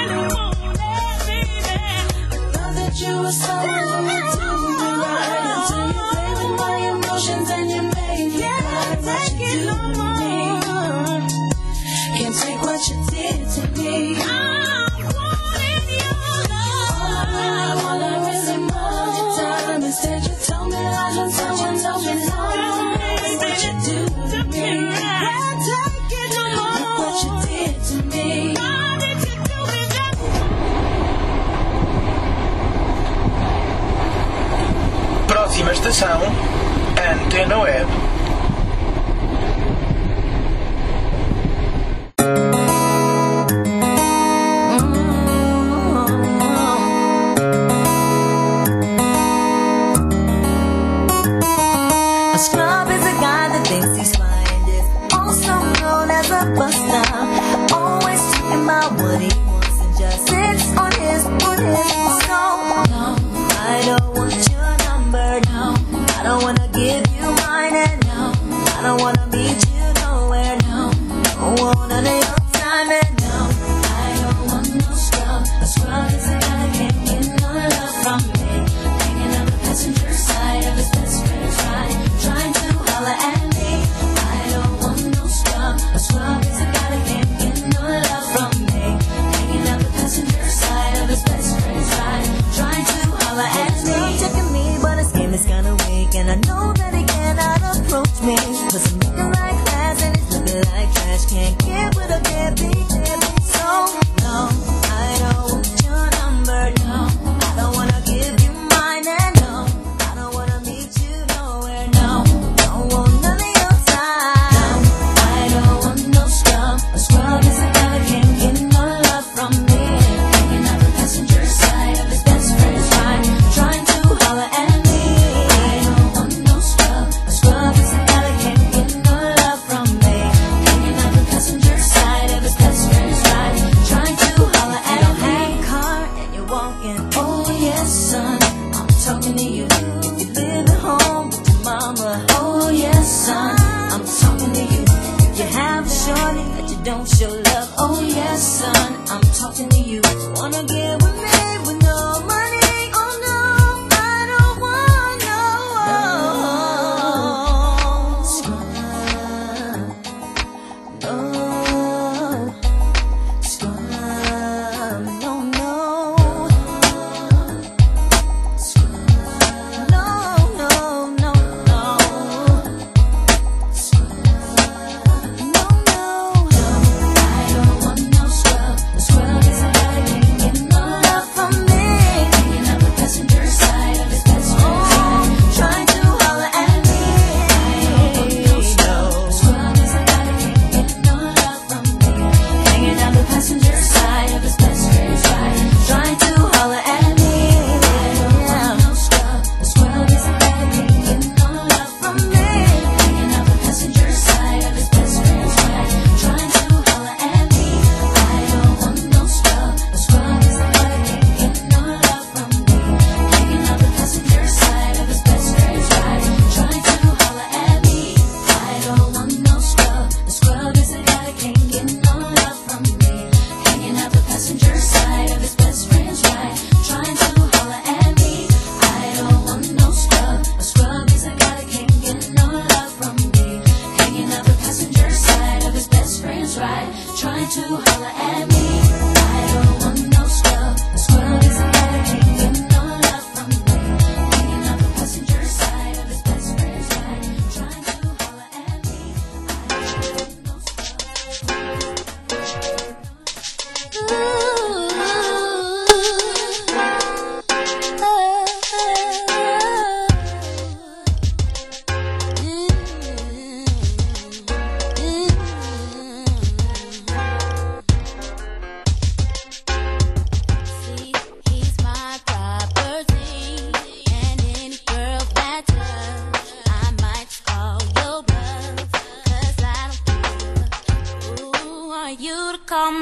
Thought that you were someone who would do me right until you played with my emotions and you made me cry. What you do to me, can't take what you did to me. I wanted your love. All I wanted was some more time. Instead you told me lies when someone told me lies. What you do to me, can't take it no more. What you did to me, why did you do me that? Próxima estação, Antena Web. A scrub is a guy that thinks he's fine, is also known as a buster. Always talking about what he wants and just sits on his, on his. So, no, I don't want your number, no. I don't wanna give you mine, and no, I don't wanna meet you nowhere, no. Don't want none of your time, and no, I don't want no scrub. A scrub is a guy that can't get no love from me. Hanging on the passenger side of his best friend's ride, trying to holler at me. I don't want no scrub. A scrub is a guy that can't get no love from me. Hanging out the passenger side of his best friend's ride, trying to holler at me. He's checking me, but his game is kinda weak, and I know that he cannot approach me. Cause I'm looking like class and he's looking like trash. Can't get with a deadbeat, deadbeat. So, no, I don't want your number, no. I don't wanna give you mine, and no, I don't wanna meet you nowhere, no. Don't want none of your time. No, I don't want no scrub. A scrub is a guy that can't get no love from me. Hanging out the passenger side of his best friend's ride, trying to holler at me. I don't want no scrub. A scrub is a guy that can't get no love from me. Hanging out the passenger side of his best friend's ride, trying to holler at me. You don't have a car and you're walking. Oh yes, son, I'm talking to you. You live at home with your mama. Oh yes, son, I'm talking to you. You have a shorty that you don't show love. Oh yes, son, I'm talking to you. Wanna get with me with no money? Oh no, I don't want no scrub. No scrub. No, no. No, no, no, no. No, no. I don't want no scrub. A scrub is a guy that can't get no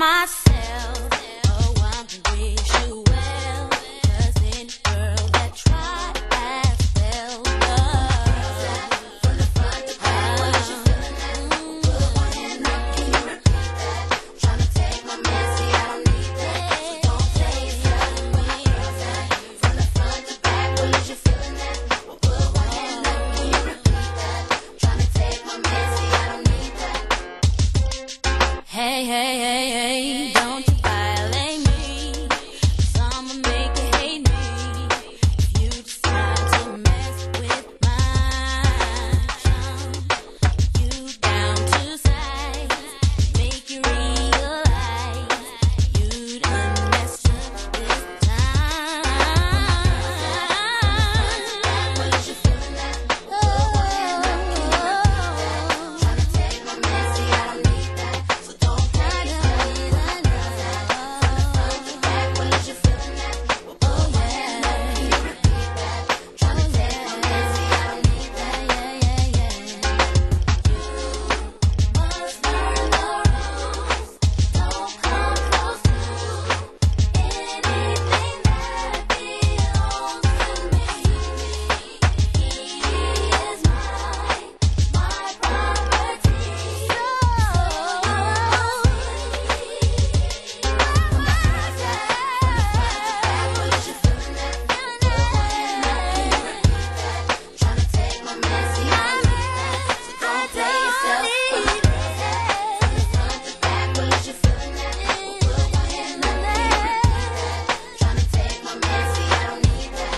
myself. Oh, I wish you well, 'cause any girl that tried has failed love. From the front to back, what is you feeling that? Put one hand up, can you repeat that? Tryna take my man, see I don't need that, so don't say it's telling me. From the front to back, what is you feeling that? Put one hand up, can you repeat that? Tryna take my man, see I don't need that. Hey, hey, hey, hey, don't you violate me. I'ma make you hate me if you decide to mess with my charm. You down to size, make you realize you done messed up this time. What is you feeling that? Tryna take my man, see I don't need that, so don't play it. What is you feeling that? Oh yeah, can you repeat that? Tryna take my man, see I don't need that, yeah, yeah, yeah. You must learn the rules. Don't come close to anything that belongs to me. He is mine, my property. What is you feeling that? Tryna take my man, see I don't need that, so don't play yourself. Front to back, what is you feeling that? Put one hand up, can you repeat that? Tryna take my man, see I don't need that.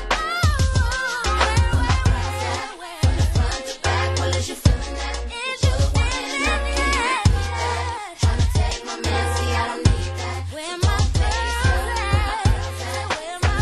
From the front to back, what is you feeling that? Put one hand up, can you repeat that? Tryna take my man, see I don't need that, so don't play yourself. Where my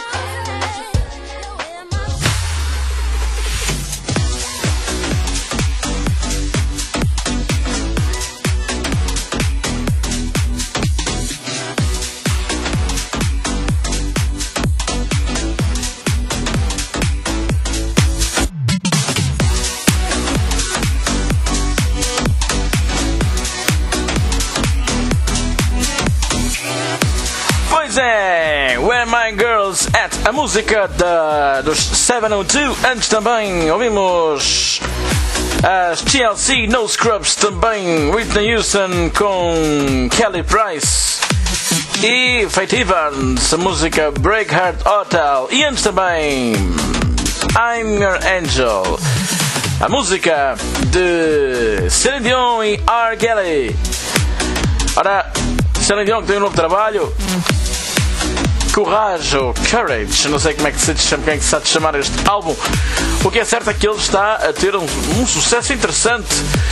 Pois é, Where My Girls At, a música da, dos sete oh dois. Antes também ouvimos as T L C, No Scrubs, também Whitney Houston com Kelly Price e Faith Evans, a música Break Heart Hotel. E antes também I'm Your Angel, a música de Celine Dion e R. Kelly. Ora, Celine Dion que tem um novo trabalho, Courage ou Courage, não sei como é que se chama, quem é que se sabe chamar este álbum. O que é certo é que ele está a ter um, um sucesso interessante,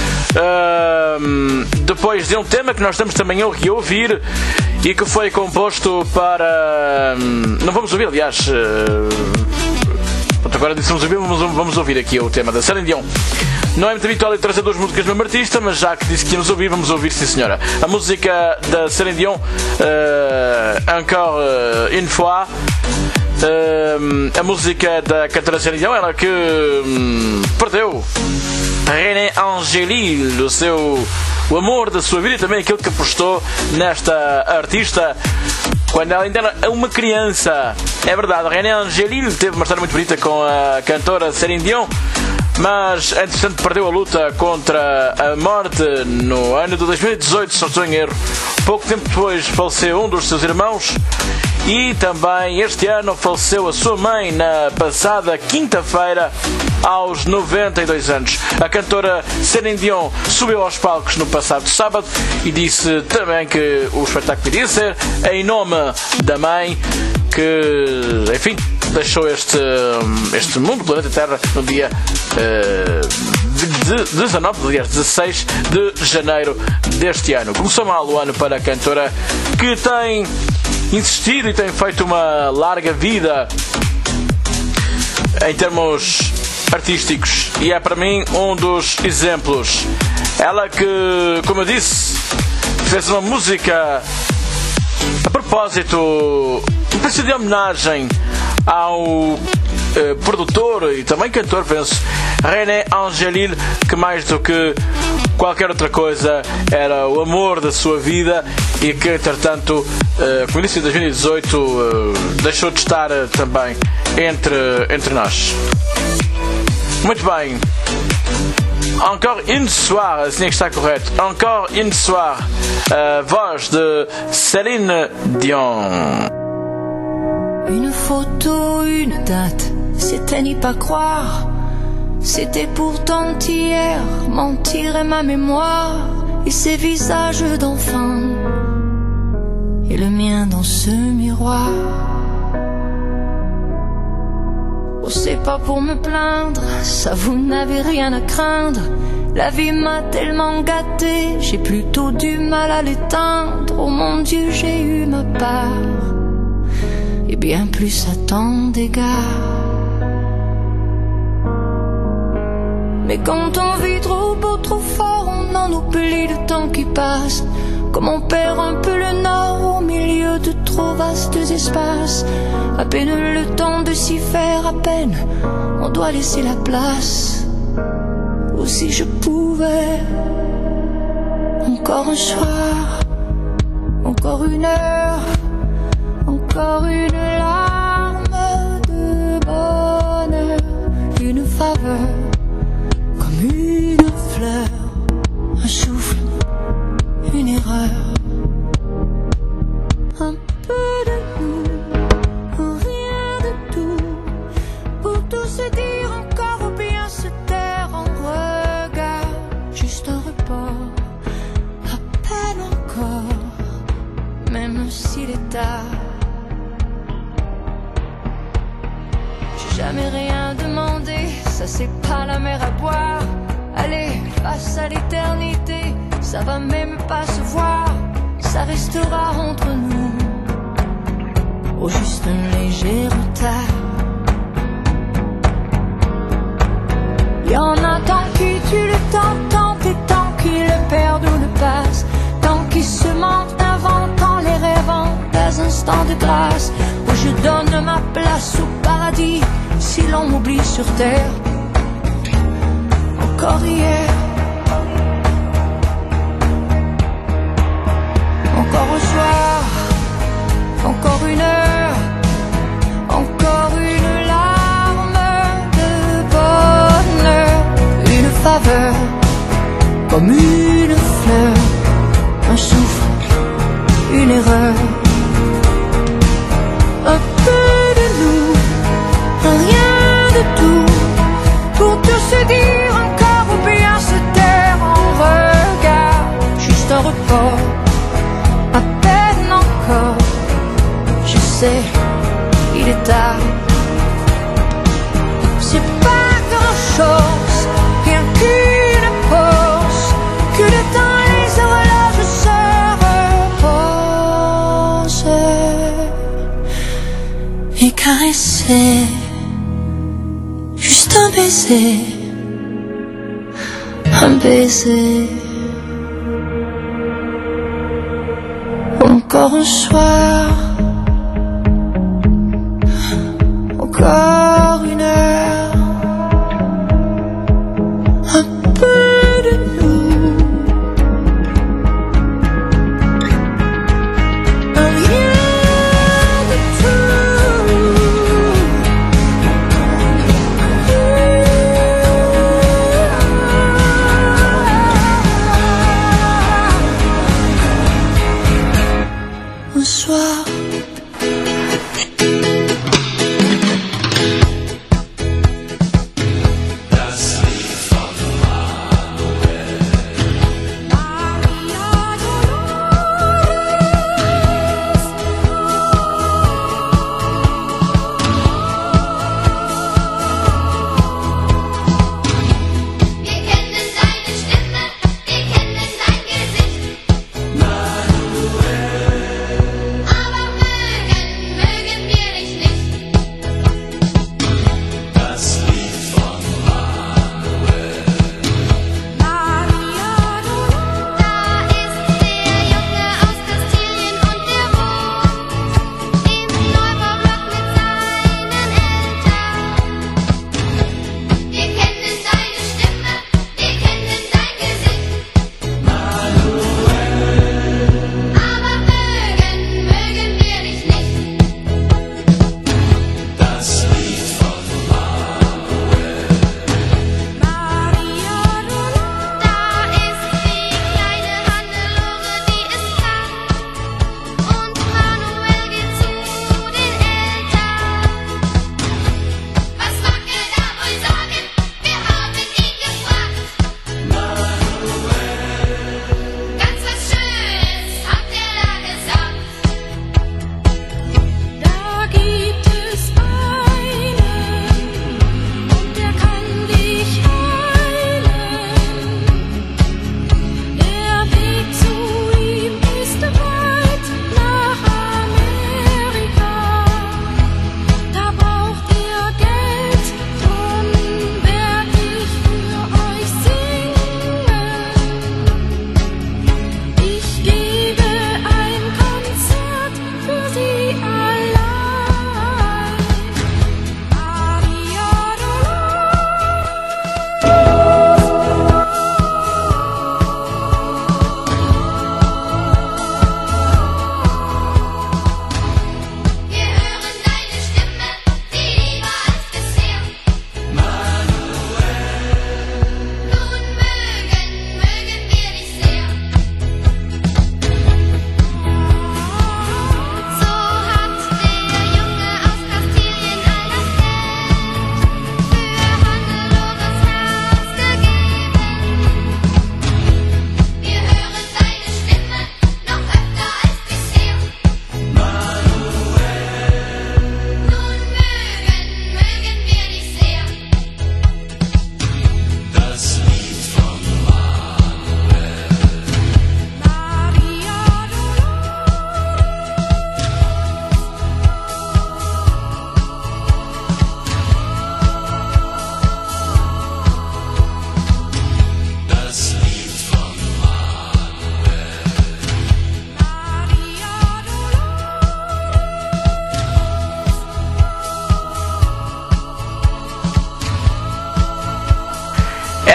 uh, depois de um tema que nós estamos também a ouvir e que foi composto para... Não vamos ouvir, aliás... Uh, agora disse vamos ouvir, vamos, vamos ouvir aqui o tema da Celine Dion. Não é muito habitual eu trazer duas músicas do mesmo artista, mas já que disse que íamos ouvir, vamos ouvir, sim senhora. A música da Celine Dion, uh, Encore uh, une fois. Uh, a música da cantora Celine Dion, ela que um, perdeu René Angélil, o seu o amor da sua vida e também aquilo que apostou nesta artista quando ela ainda era uma criança. É verdade, René Angélil teve uma história muito bonita com a cantora Celine Dion, mas entretanto perdeu a luta contra a morte no ano de dois mil e dezoito, se não estou em erro. Pouco tempo depois faleceu um dos seus irmãos e também este ano faleceu a sua mãe na passada quinta-feira aos noventa e dois anos. A cantora Celine Dion subiu aos palcos no passado sábado e disse também que o espetáculo iria ser em nome da mãe que, enfim, deixou este, este mundo, o planeta Terra, no dia uh, dezanove, aliás, dezesseis de janeiro deste ano. Começou mal o ano para a cantora, que tem insistido e tem feito uma larga vida em termos artísticos e é para mim um dos exemplos. Ela que, como eu disse, fez uma música a propósito, uma espécie de homenagem ao uh, produtor e também cantor, penso, René Angelil, que mais do que qualquer outra coisa era o amor da sua vida e que, entretanto, uh, com o início de dois mil e dezoito, uh, deixou de estar uh, também entre, entre nós. Muito bem. Encore une soir, assim é que está correto. Encore une soir, uh, voz de Céline Dion. Une photo, une date, c'était n'y pas croire. C'était pourtant hier, mentir est ma mémoire. Et ces visages d'enfants, et le mien dans ce miroir. Oh, c'est pas pour me plaindre, ça vous n'avez rien à craindre. La vie m'a tellement gâté, j'ai plutôt du mal à l'éteindre. Oh mon Dieu, j'ai eu ma part, et bien plus à tant d'égards. Mais quand on vit trop beau, trop fort, on en oublie le temps qui passe. Comme on perd un peu le nord au milieu de trop vastes espaces. À peine le temps de s'y faire, à peine on doit laisser la place. Ou si je pouvais, encore un soir, encore une heure, encore une larme de bonheur, une faveur, comme une fleur, un souffle, une erreur. Un peu de nous, rien de tout, pour tout se dire encore ou bien se taire en regard. Juste un report, à peine encore, même s'il est tard. J'ai jamais rien demandé, ça c'est pas la mer à boire. Allez, face à l'éternité, ça va même pas se voir, ça restera entre nous. Oh, juste un léger retard. Y'en a tant qui tuent le temps, tant et tant qui le perdent ou le passent, tant qui se mentent, inventant les rêvant des instants de grâce, où je donne ma place au paradis, si l'on m'oublie sur terre. Encore hier, encore au soir, encore une heure, encore une larme de bonheur, une faveur, comme une fleur, un souffle, une erreur. Un peu de nous, rien de tout, pour tout se dire encore ou bien se taire en regard. Juste un report, à peine encore, je sais, il est tard. C'est pas grand chose, rien qu'une pause, que le temps et les horloges se reposent. Et caresser, juste un baiser, un baiser. Encore un soir, encore une heure, un peu de nous, un rien de tout. Un soir,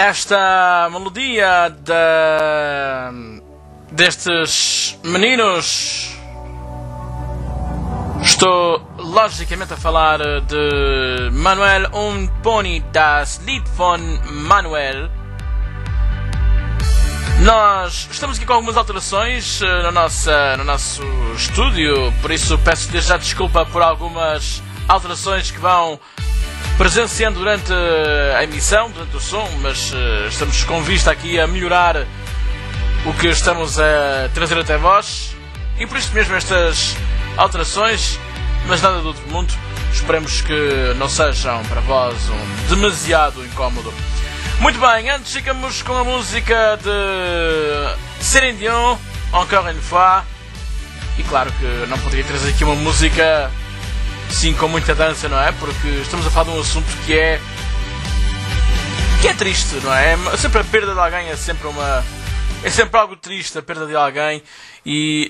Esta melodia da, destes meninos, estou logicamente a falar de Manuel und Pony, das Lied von Manuel. Nós estamos aqui com algumas alterações no nosso, no nosso estúdio, por isso peço desde já desculpa por algumas alterações que vão presenciando durante a emissão, durante o som, mas uh, estamos com vista aqui a melhorar o que estamos a trazer até vós, e por isso mesmo estas alterações, mas nada do outro mundo. Esperemos que não sejam para vós um demasiado incómodo. Muito bem, antes ficamos com a música de Céline Dion, Encore une fois, e claro que não poderia trazer aqui uma música sim com muita dança, não é? Porque estamos a falar de um assunto que é que é triste, não é? Sempre a perda de alguém é sempre uma é sempre algo triste, a perda de alguém, e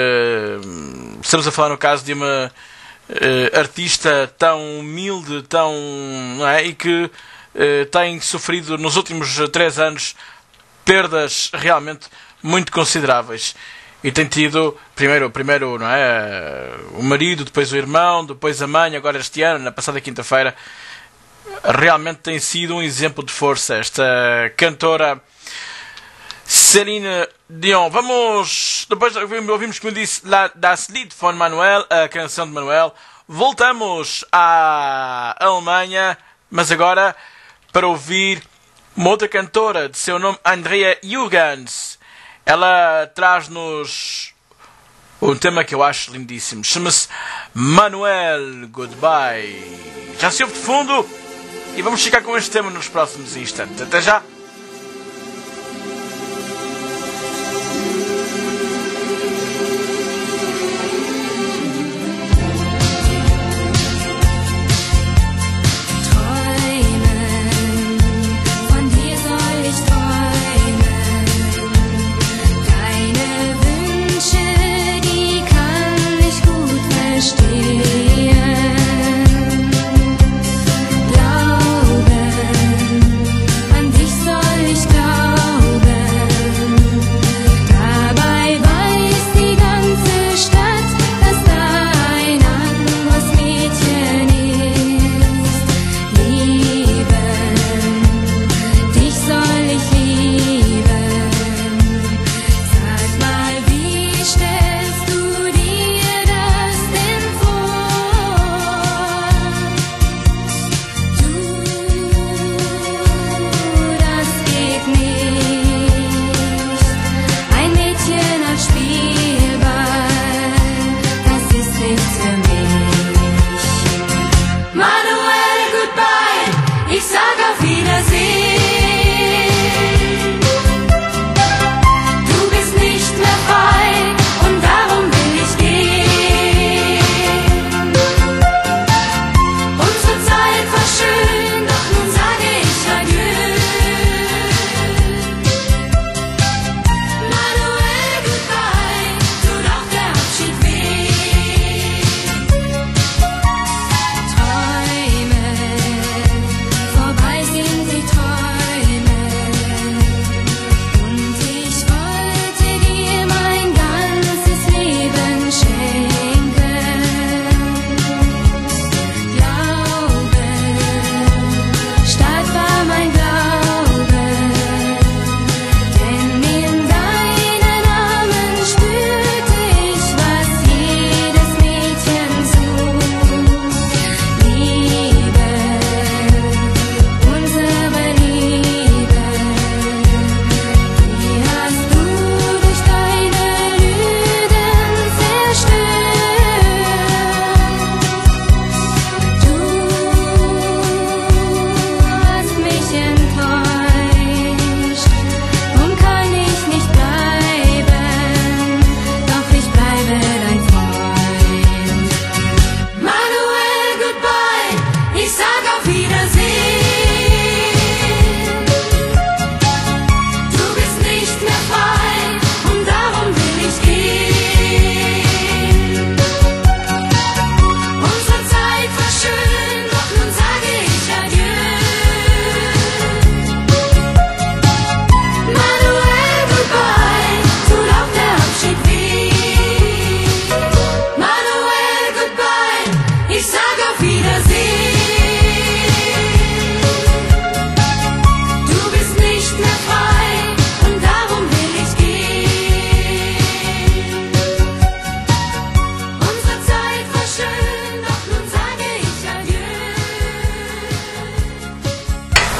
uh, estamos a falar no caso de uma uh, artista tão humilde, tão, não é? E que uh, tem sofrido nos últimos três anos perdas realmente muito consideráveis. E tem tido, primeiro, primeiro não é, o marido, depois o irmão, depois a mãe, agora este ano, na passada quinta-feira. Realmente tem sido um exemplo de força esta cantora Céline Dion. Vamos, depois ouvimos, como eu disse, Das Lied von Manuel, a canção de Manuel. Voltamos à Alemanha, mas agora para ouvir uma outra cantora de seu nome, Andrea Jürgens. Ela traz-nos um tema que eu acho lindíssimo. Chama-se Manuel Goodbye. Já se ouve de fundo e vamos ficar com este tema nos próximos instantes. Até já! Glauben an dich soll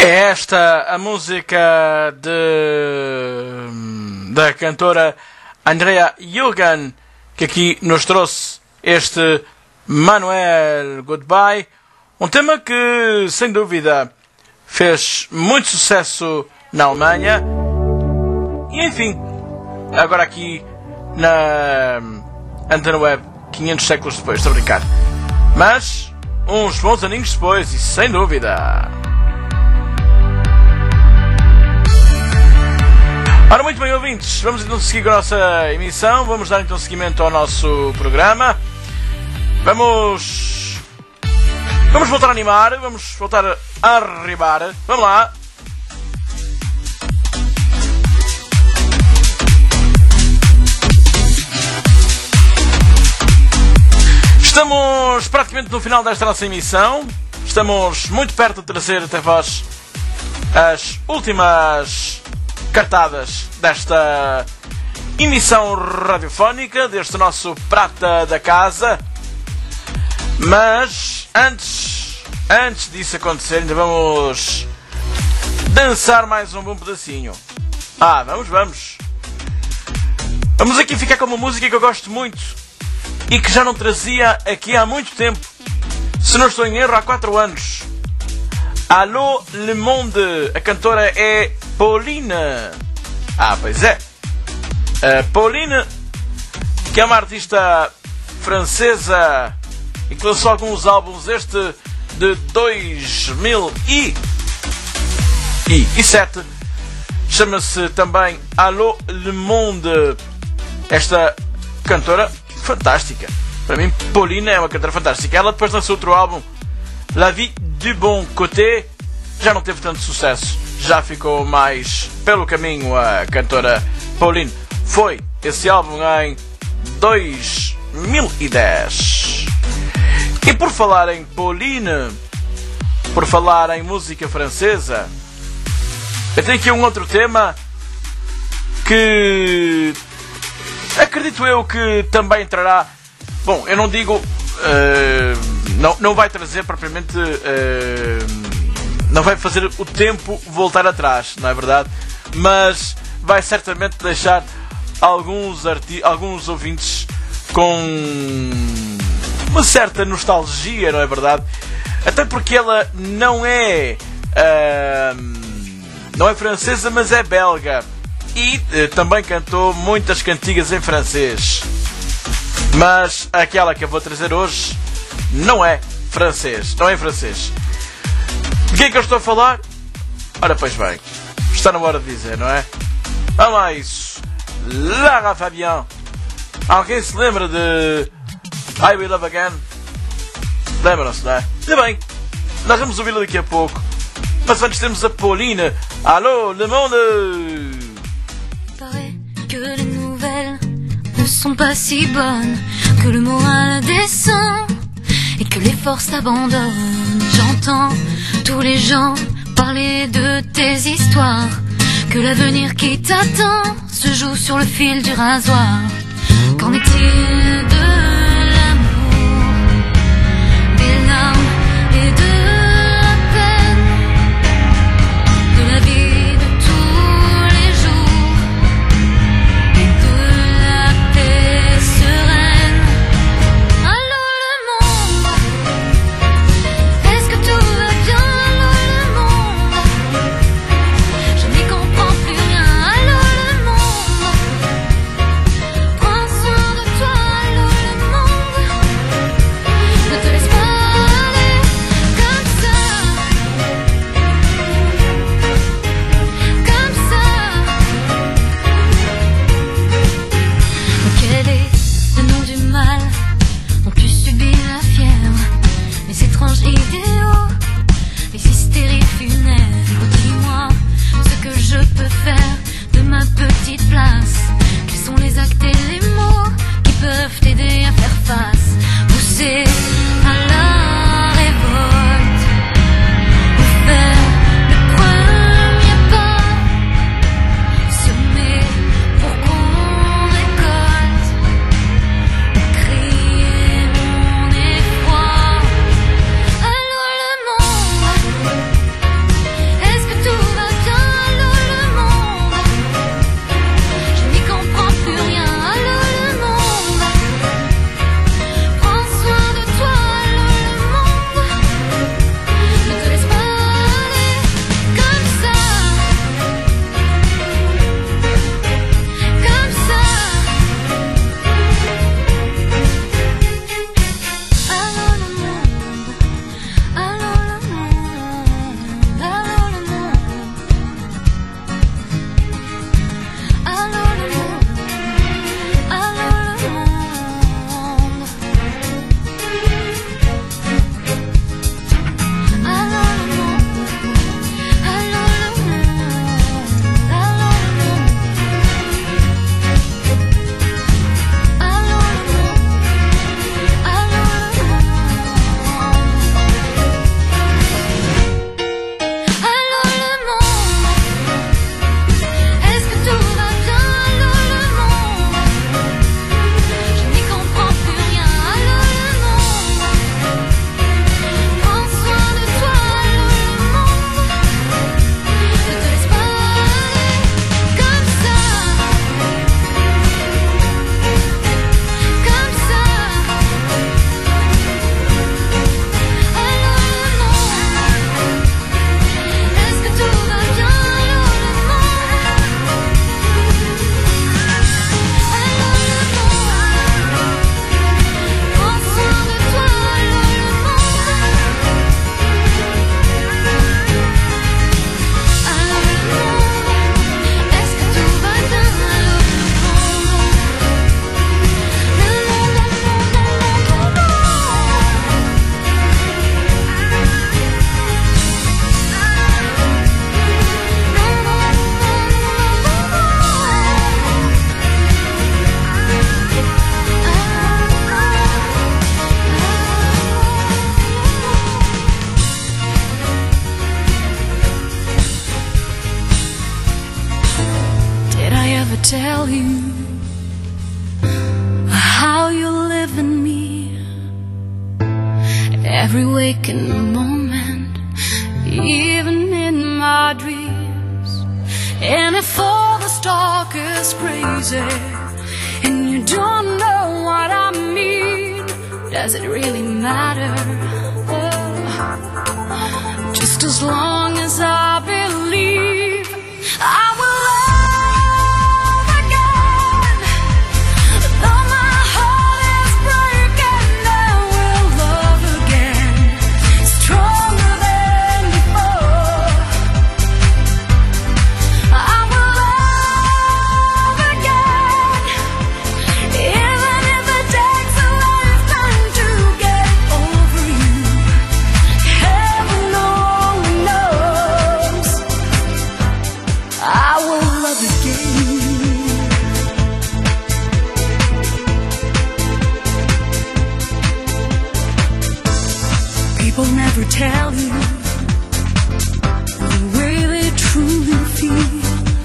É esta a música de, da cantora Andrea Jürgen, que aqui nos trouxe este Manuel Goodbye, um tema que, sem dúvida, fez muito sucesso na Alemanha. E, enfim, agora aqui na Antena Web, quinhentos séculos depois, estou a brincar. Mas, uns bons aninhos depois, e sem dúvida. Ora, muito bem, ouvintes, vamos então seguir com a nossa emissão, vamos dar então seguimento ao nosso programa. Vamos... Vamos voltar a animar, vamos voltar a arribar. Vamos lá. Estamos praticamente no final desta nossa emissão. Estamos muito perto de trazer até vós as últimas cartadas desta emissão radiofónica, deste nosso Prata da Casa. Mas antes, antes disso acontecer, ainda vamos dançar mais um bom pedacinho. Ah, vamos, vamos. Vamos aqui ficar com uma música que eu gosto muito e que já não trazia aqui há muito tempo. Se não estou em erro, há quatro anos. Allô Le Monde. A cantora é Pauline. Ah, pois é. A Pauline, que é uma artista francesa e que lançou alguns álbuns, este de dois mil e sete. Chama-se também Allô Le Monde. Esta cantora fantástica. Para mim, Pauline é uma cantora fantástica. Ela depois lançou outro álbum, La Vie du Bon Côté. Já não teve tanto sucesso. Já ficou mais pelo caminho a cantora Pauline. Foi esse álbum em dois mil e dez. E por falar em Pauline, por falar em música francesa, eu tenho aqui um outro tema que acredito eu que também trará. Bom, eu não digo. Uh, não, não vai trazer propriamente. Uh, não vai fazer o tempo voltar atrás, não é verdade? Mas vai certamente deixar alguns, arti- alguns ouvintes com uma certa nostalgia, não é verdade? Até porque ela não é. Uh, não é francesa, mas é belga. E uh, também cantou muitas cantigas em francês. Mas aquela que eu vou trazer hoje não é francês. Não é francês. De quem é que eu estou a falar? Ora, pois bem. Está na hora de dizer, não é? Vamos lá, isso. Lara Fabian. Alguém se lembra de I Will Love Again? Lembram-se, não é? E bem, nós vamos ouvi-la daqui a pouco. Mas antes temos a Pauline. Allô, Le Monde. Paraît que les nouvelles ne sont pas si bonnes, que le moral descend et que les forces abandonnent. J'entends tous les gens parler de tes histoires, que l'avenir qui t'attend se joue sur le fil du rasoir. Qu'en est-il de l'amour, des larmes et de la peine, de la vie de tous les jours et de la paix sereine? Allô le monde, est-ce que tout va bien? Allô le monde, je n'y comprends plus rien. Allô le monde, prends soin de toi. Allô tell you how you live in me. Every waking moment, even in my dreams. And if all the talk is crazy and you don't know what I mean, does it really matter? Oh, just as long as I believe I will love again. Though my heart is breaking, I will love again, stronger than before. I will love again, even if it takes a lifetime to get over you. Heaven only knows. I will love again. People never tell you the way they truly feel.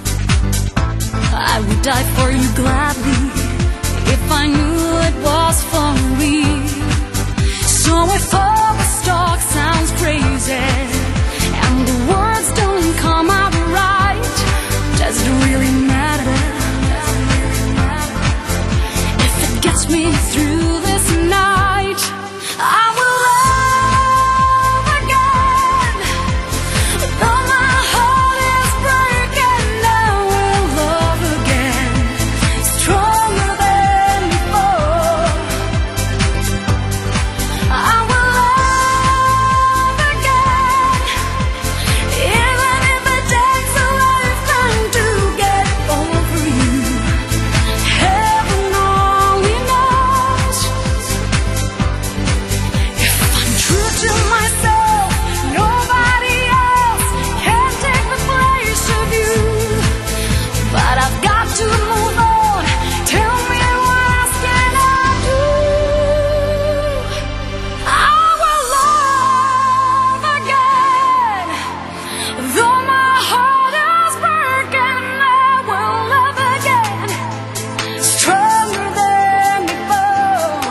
I would die for you gladly if I knew it was for real. So if all the talk sounds crazy and the words don't come out right, does it really matter? If it gets me through this night, I will love again. Though my heart is breaking, I will love again, stronger than before. I will love again, even if it takes a lifetime to get over you. Heaven only knows. If I'm true to myself, nobody else can take the place of you. But I've got to move on. Tell me, what else can I do? I will love again. Though my heart is breaking, I will love again, stronger than before.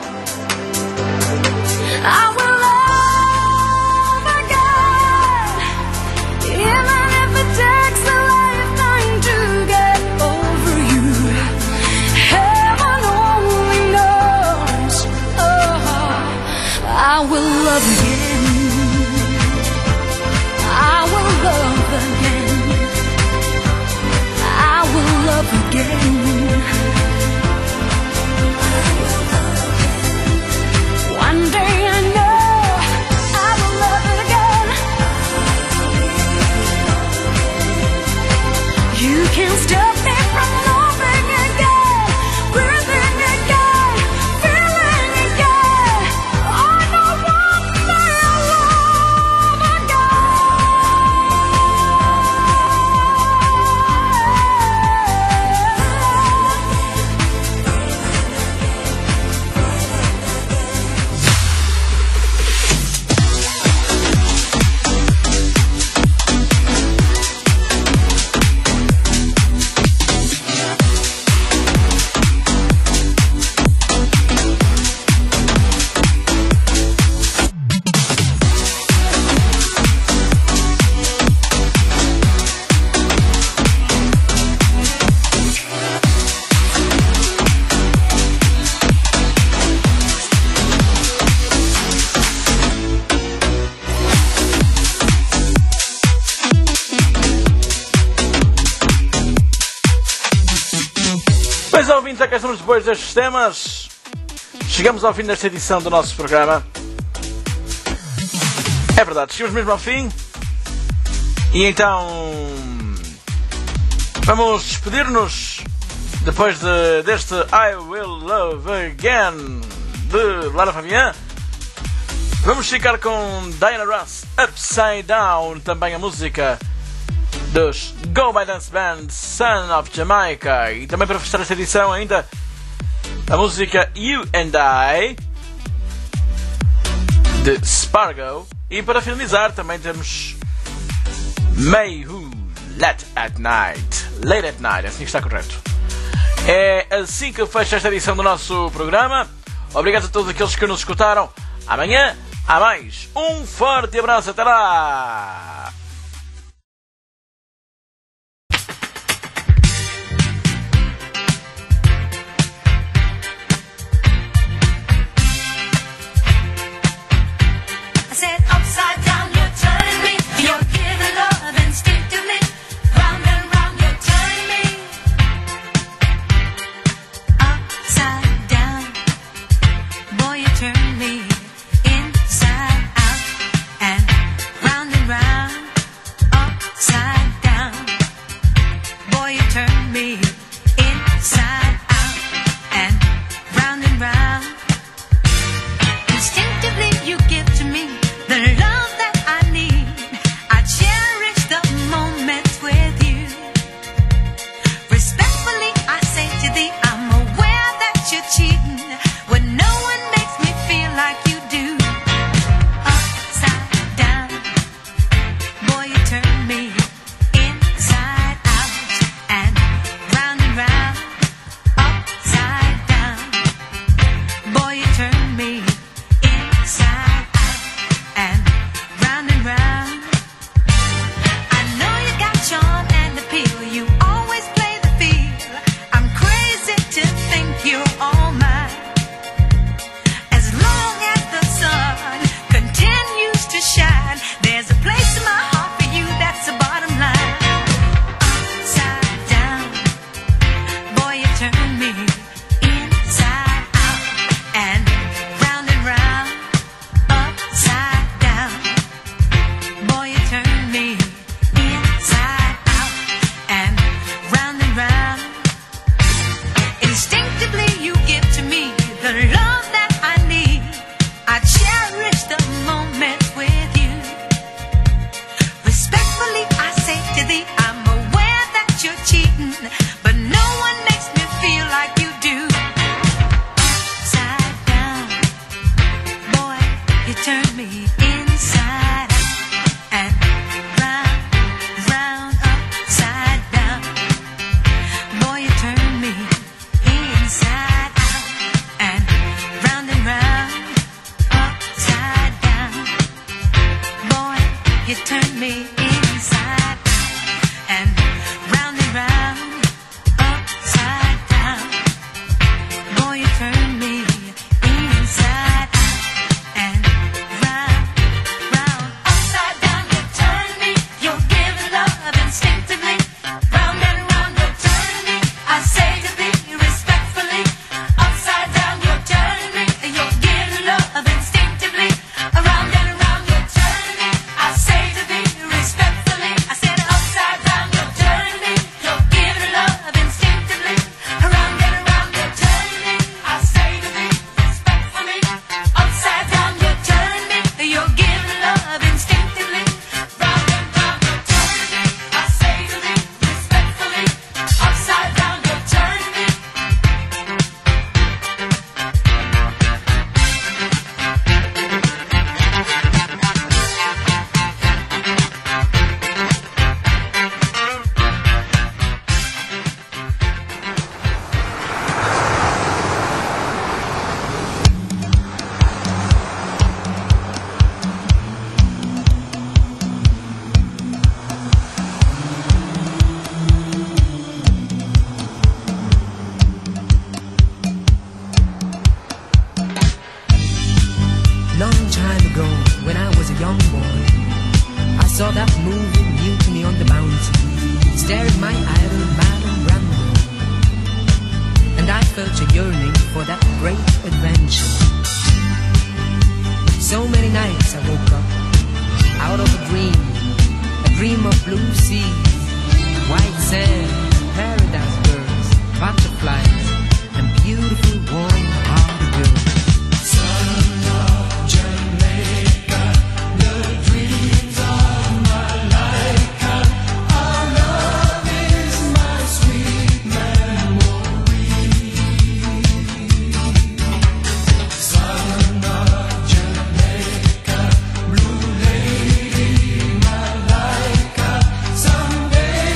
I will love again, even if it takes a lifetime to get over you. Heaven only knows. Oh, I will love again. I will love again. I will love again. One day I know I will love it again. You can't stop me from loving again, breathing again, feeling again. I know one day I'll love Pois ouvintes, é que estamos depois destes temas. Chegamos ao fim desta edição do nosso programa. É verdade, chegamos mesmo ao fim. E então vamos despedir-nos depois de, deste I Will Love Again de Lara Fabian. Vamos ficar com Diana Ross, Upside Down, também a música dos Go My Dance Band, Son of Jamaica. E também para fechar esta edição ainda a música You and I de Spargo. E para finalizar também temos Mayhood Late at Night. Late at Night, é assim que está correto. É assim que fecha esta edição do nosso programa. Obrigado a todos aqueles que nos escutaram. Amanhã há mais. Um forte abraço, até lá! Someday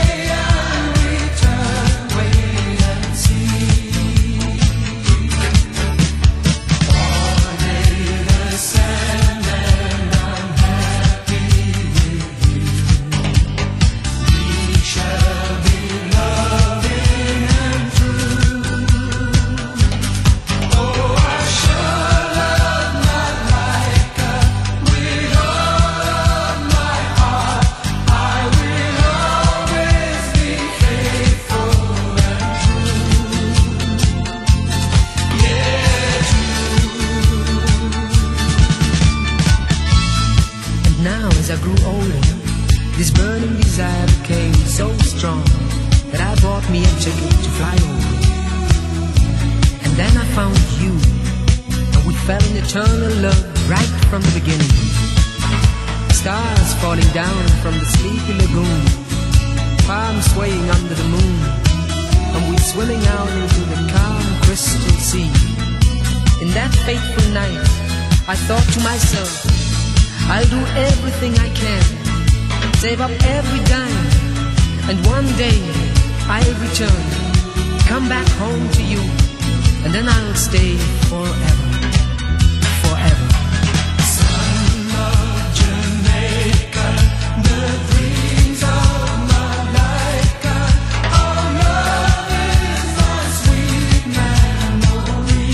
eternal love right from the beginning. Stars falling down from the sleepy lagoon, palms swaying under the moon, and we swimming out into the calm crystal sea. In that fateful night, I thought to myself, I'll do everything I can, save up every dime, and one day I'll return, come back home to you, and then I'll stay forever, forever. Son of Jamaica, the dreams of Malaika, our love is a sweet memory.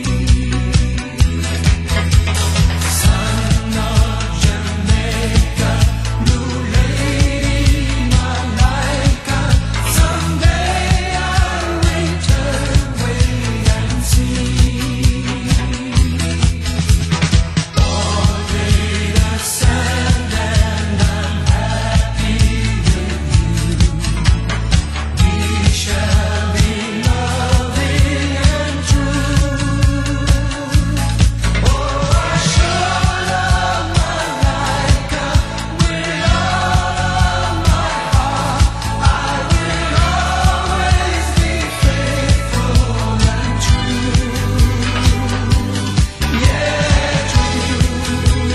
Son of Jamaica, new lady Malaika, someday I'll return, wait and see. All made of sand and I'm happy with you. We shall be loving and true. Oh, I sure love Malaika with all of my heart. I will always be faithful and true. Yeah, true.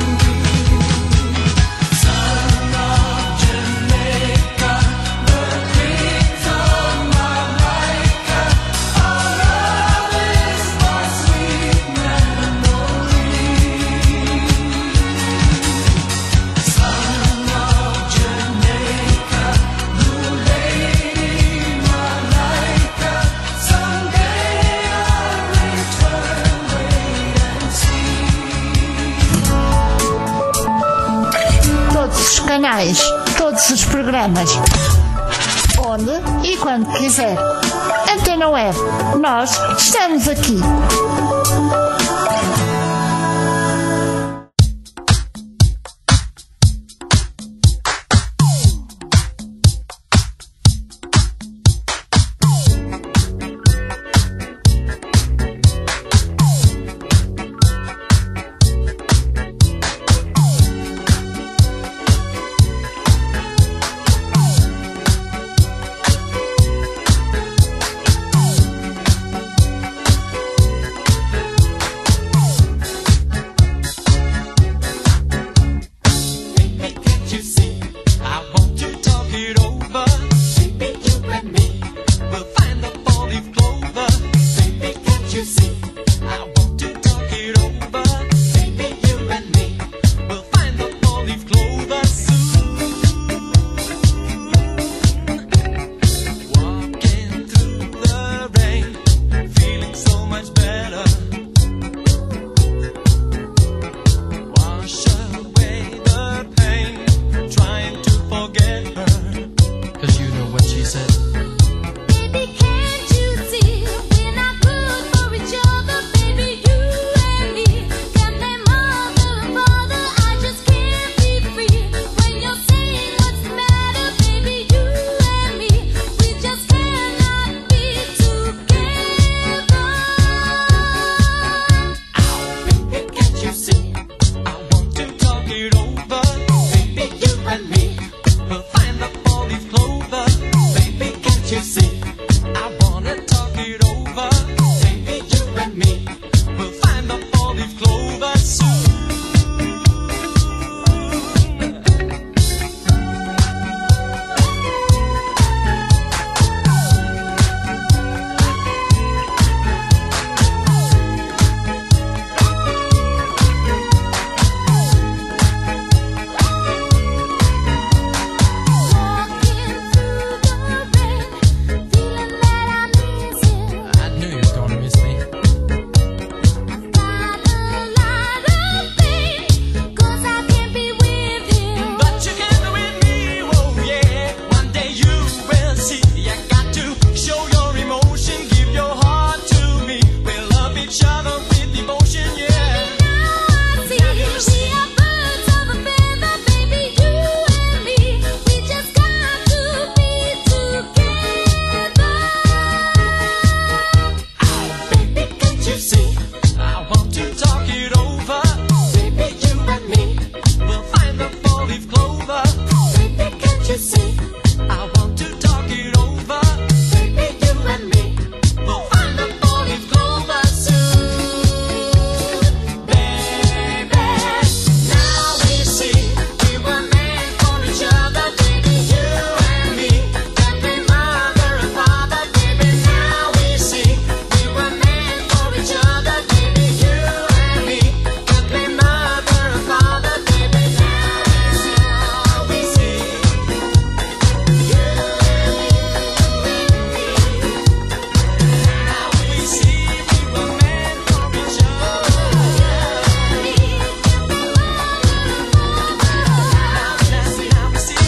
Son of Jamaica, the dreams of Malaika, our love is my sweet memory. Son of Jamaica, new lady Malaika, someday I'll return, wait and see. Todos os canais, todos os programas, onde e quando quiser. Antena Web, nós estamos aqui. you see? I want to talk it over. Baby, you and me will find the four-leaf clover soon. Baby, now we see we were meant for each other. Baby, you and me can be mother and father. Baby, now we see we were meant for each other. Baby, you and me can be mother and father. Baby, now we see you and me. Now we see we were meant for each other. Now, now, now we see.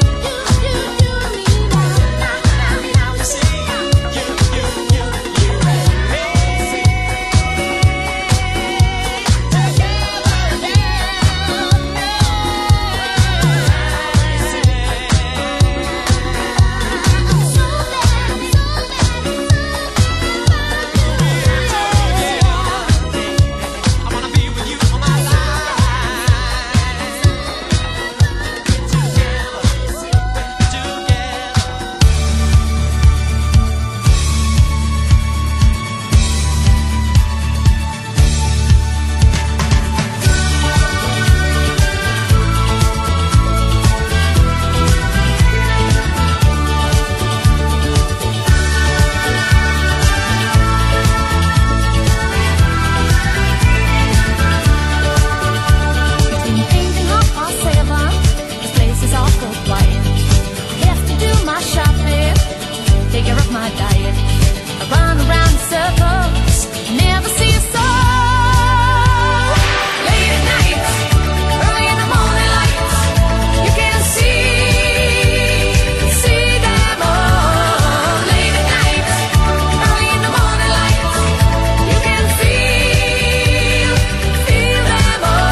Now we see you, you, you, you and me I wanna be with you for my life. Together, together. Been thinking of our seven. This place is awful quiet. I have to do my shopping, take care of my diet. I run around in circles, never see a soul. Late at night, early in the morning light, you can see, see them all. Late at night, early in the morning light, you can feel, feel them all.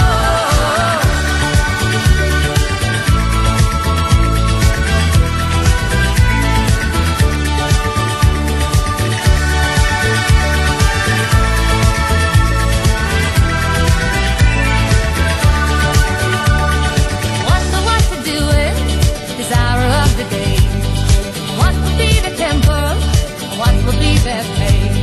Wonder what to do with this hour of the day. What will be the tempo? What will be their fate?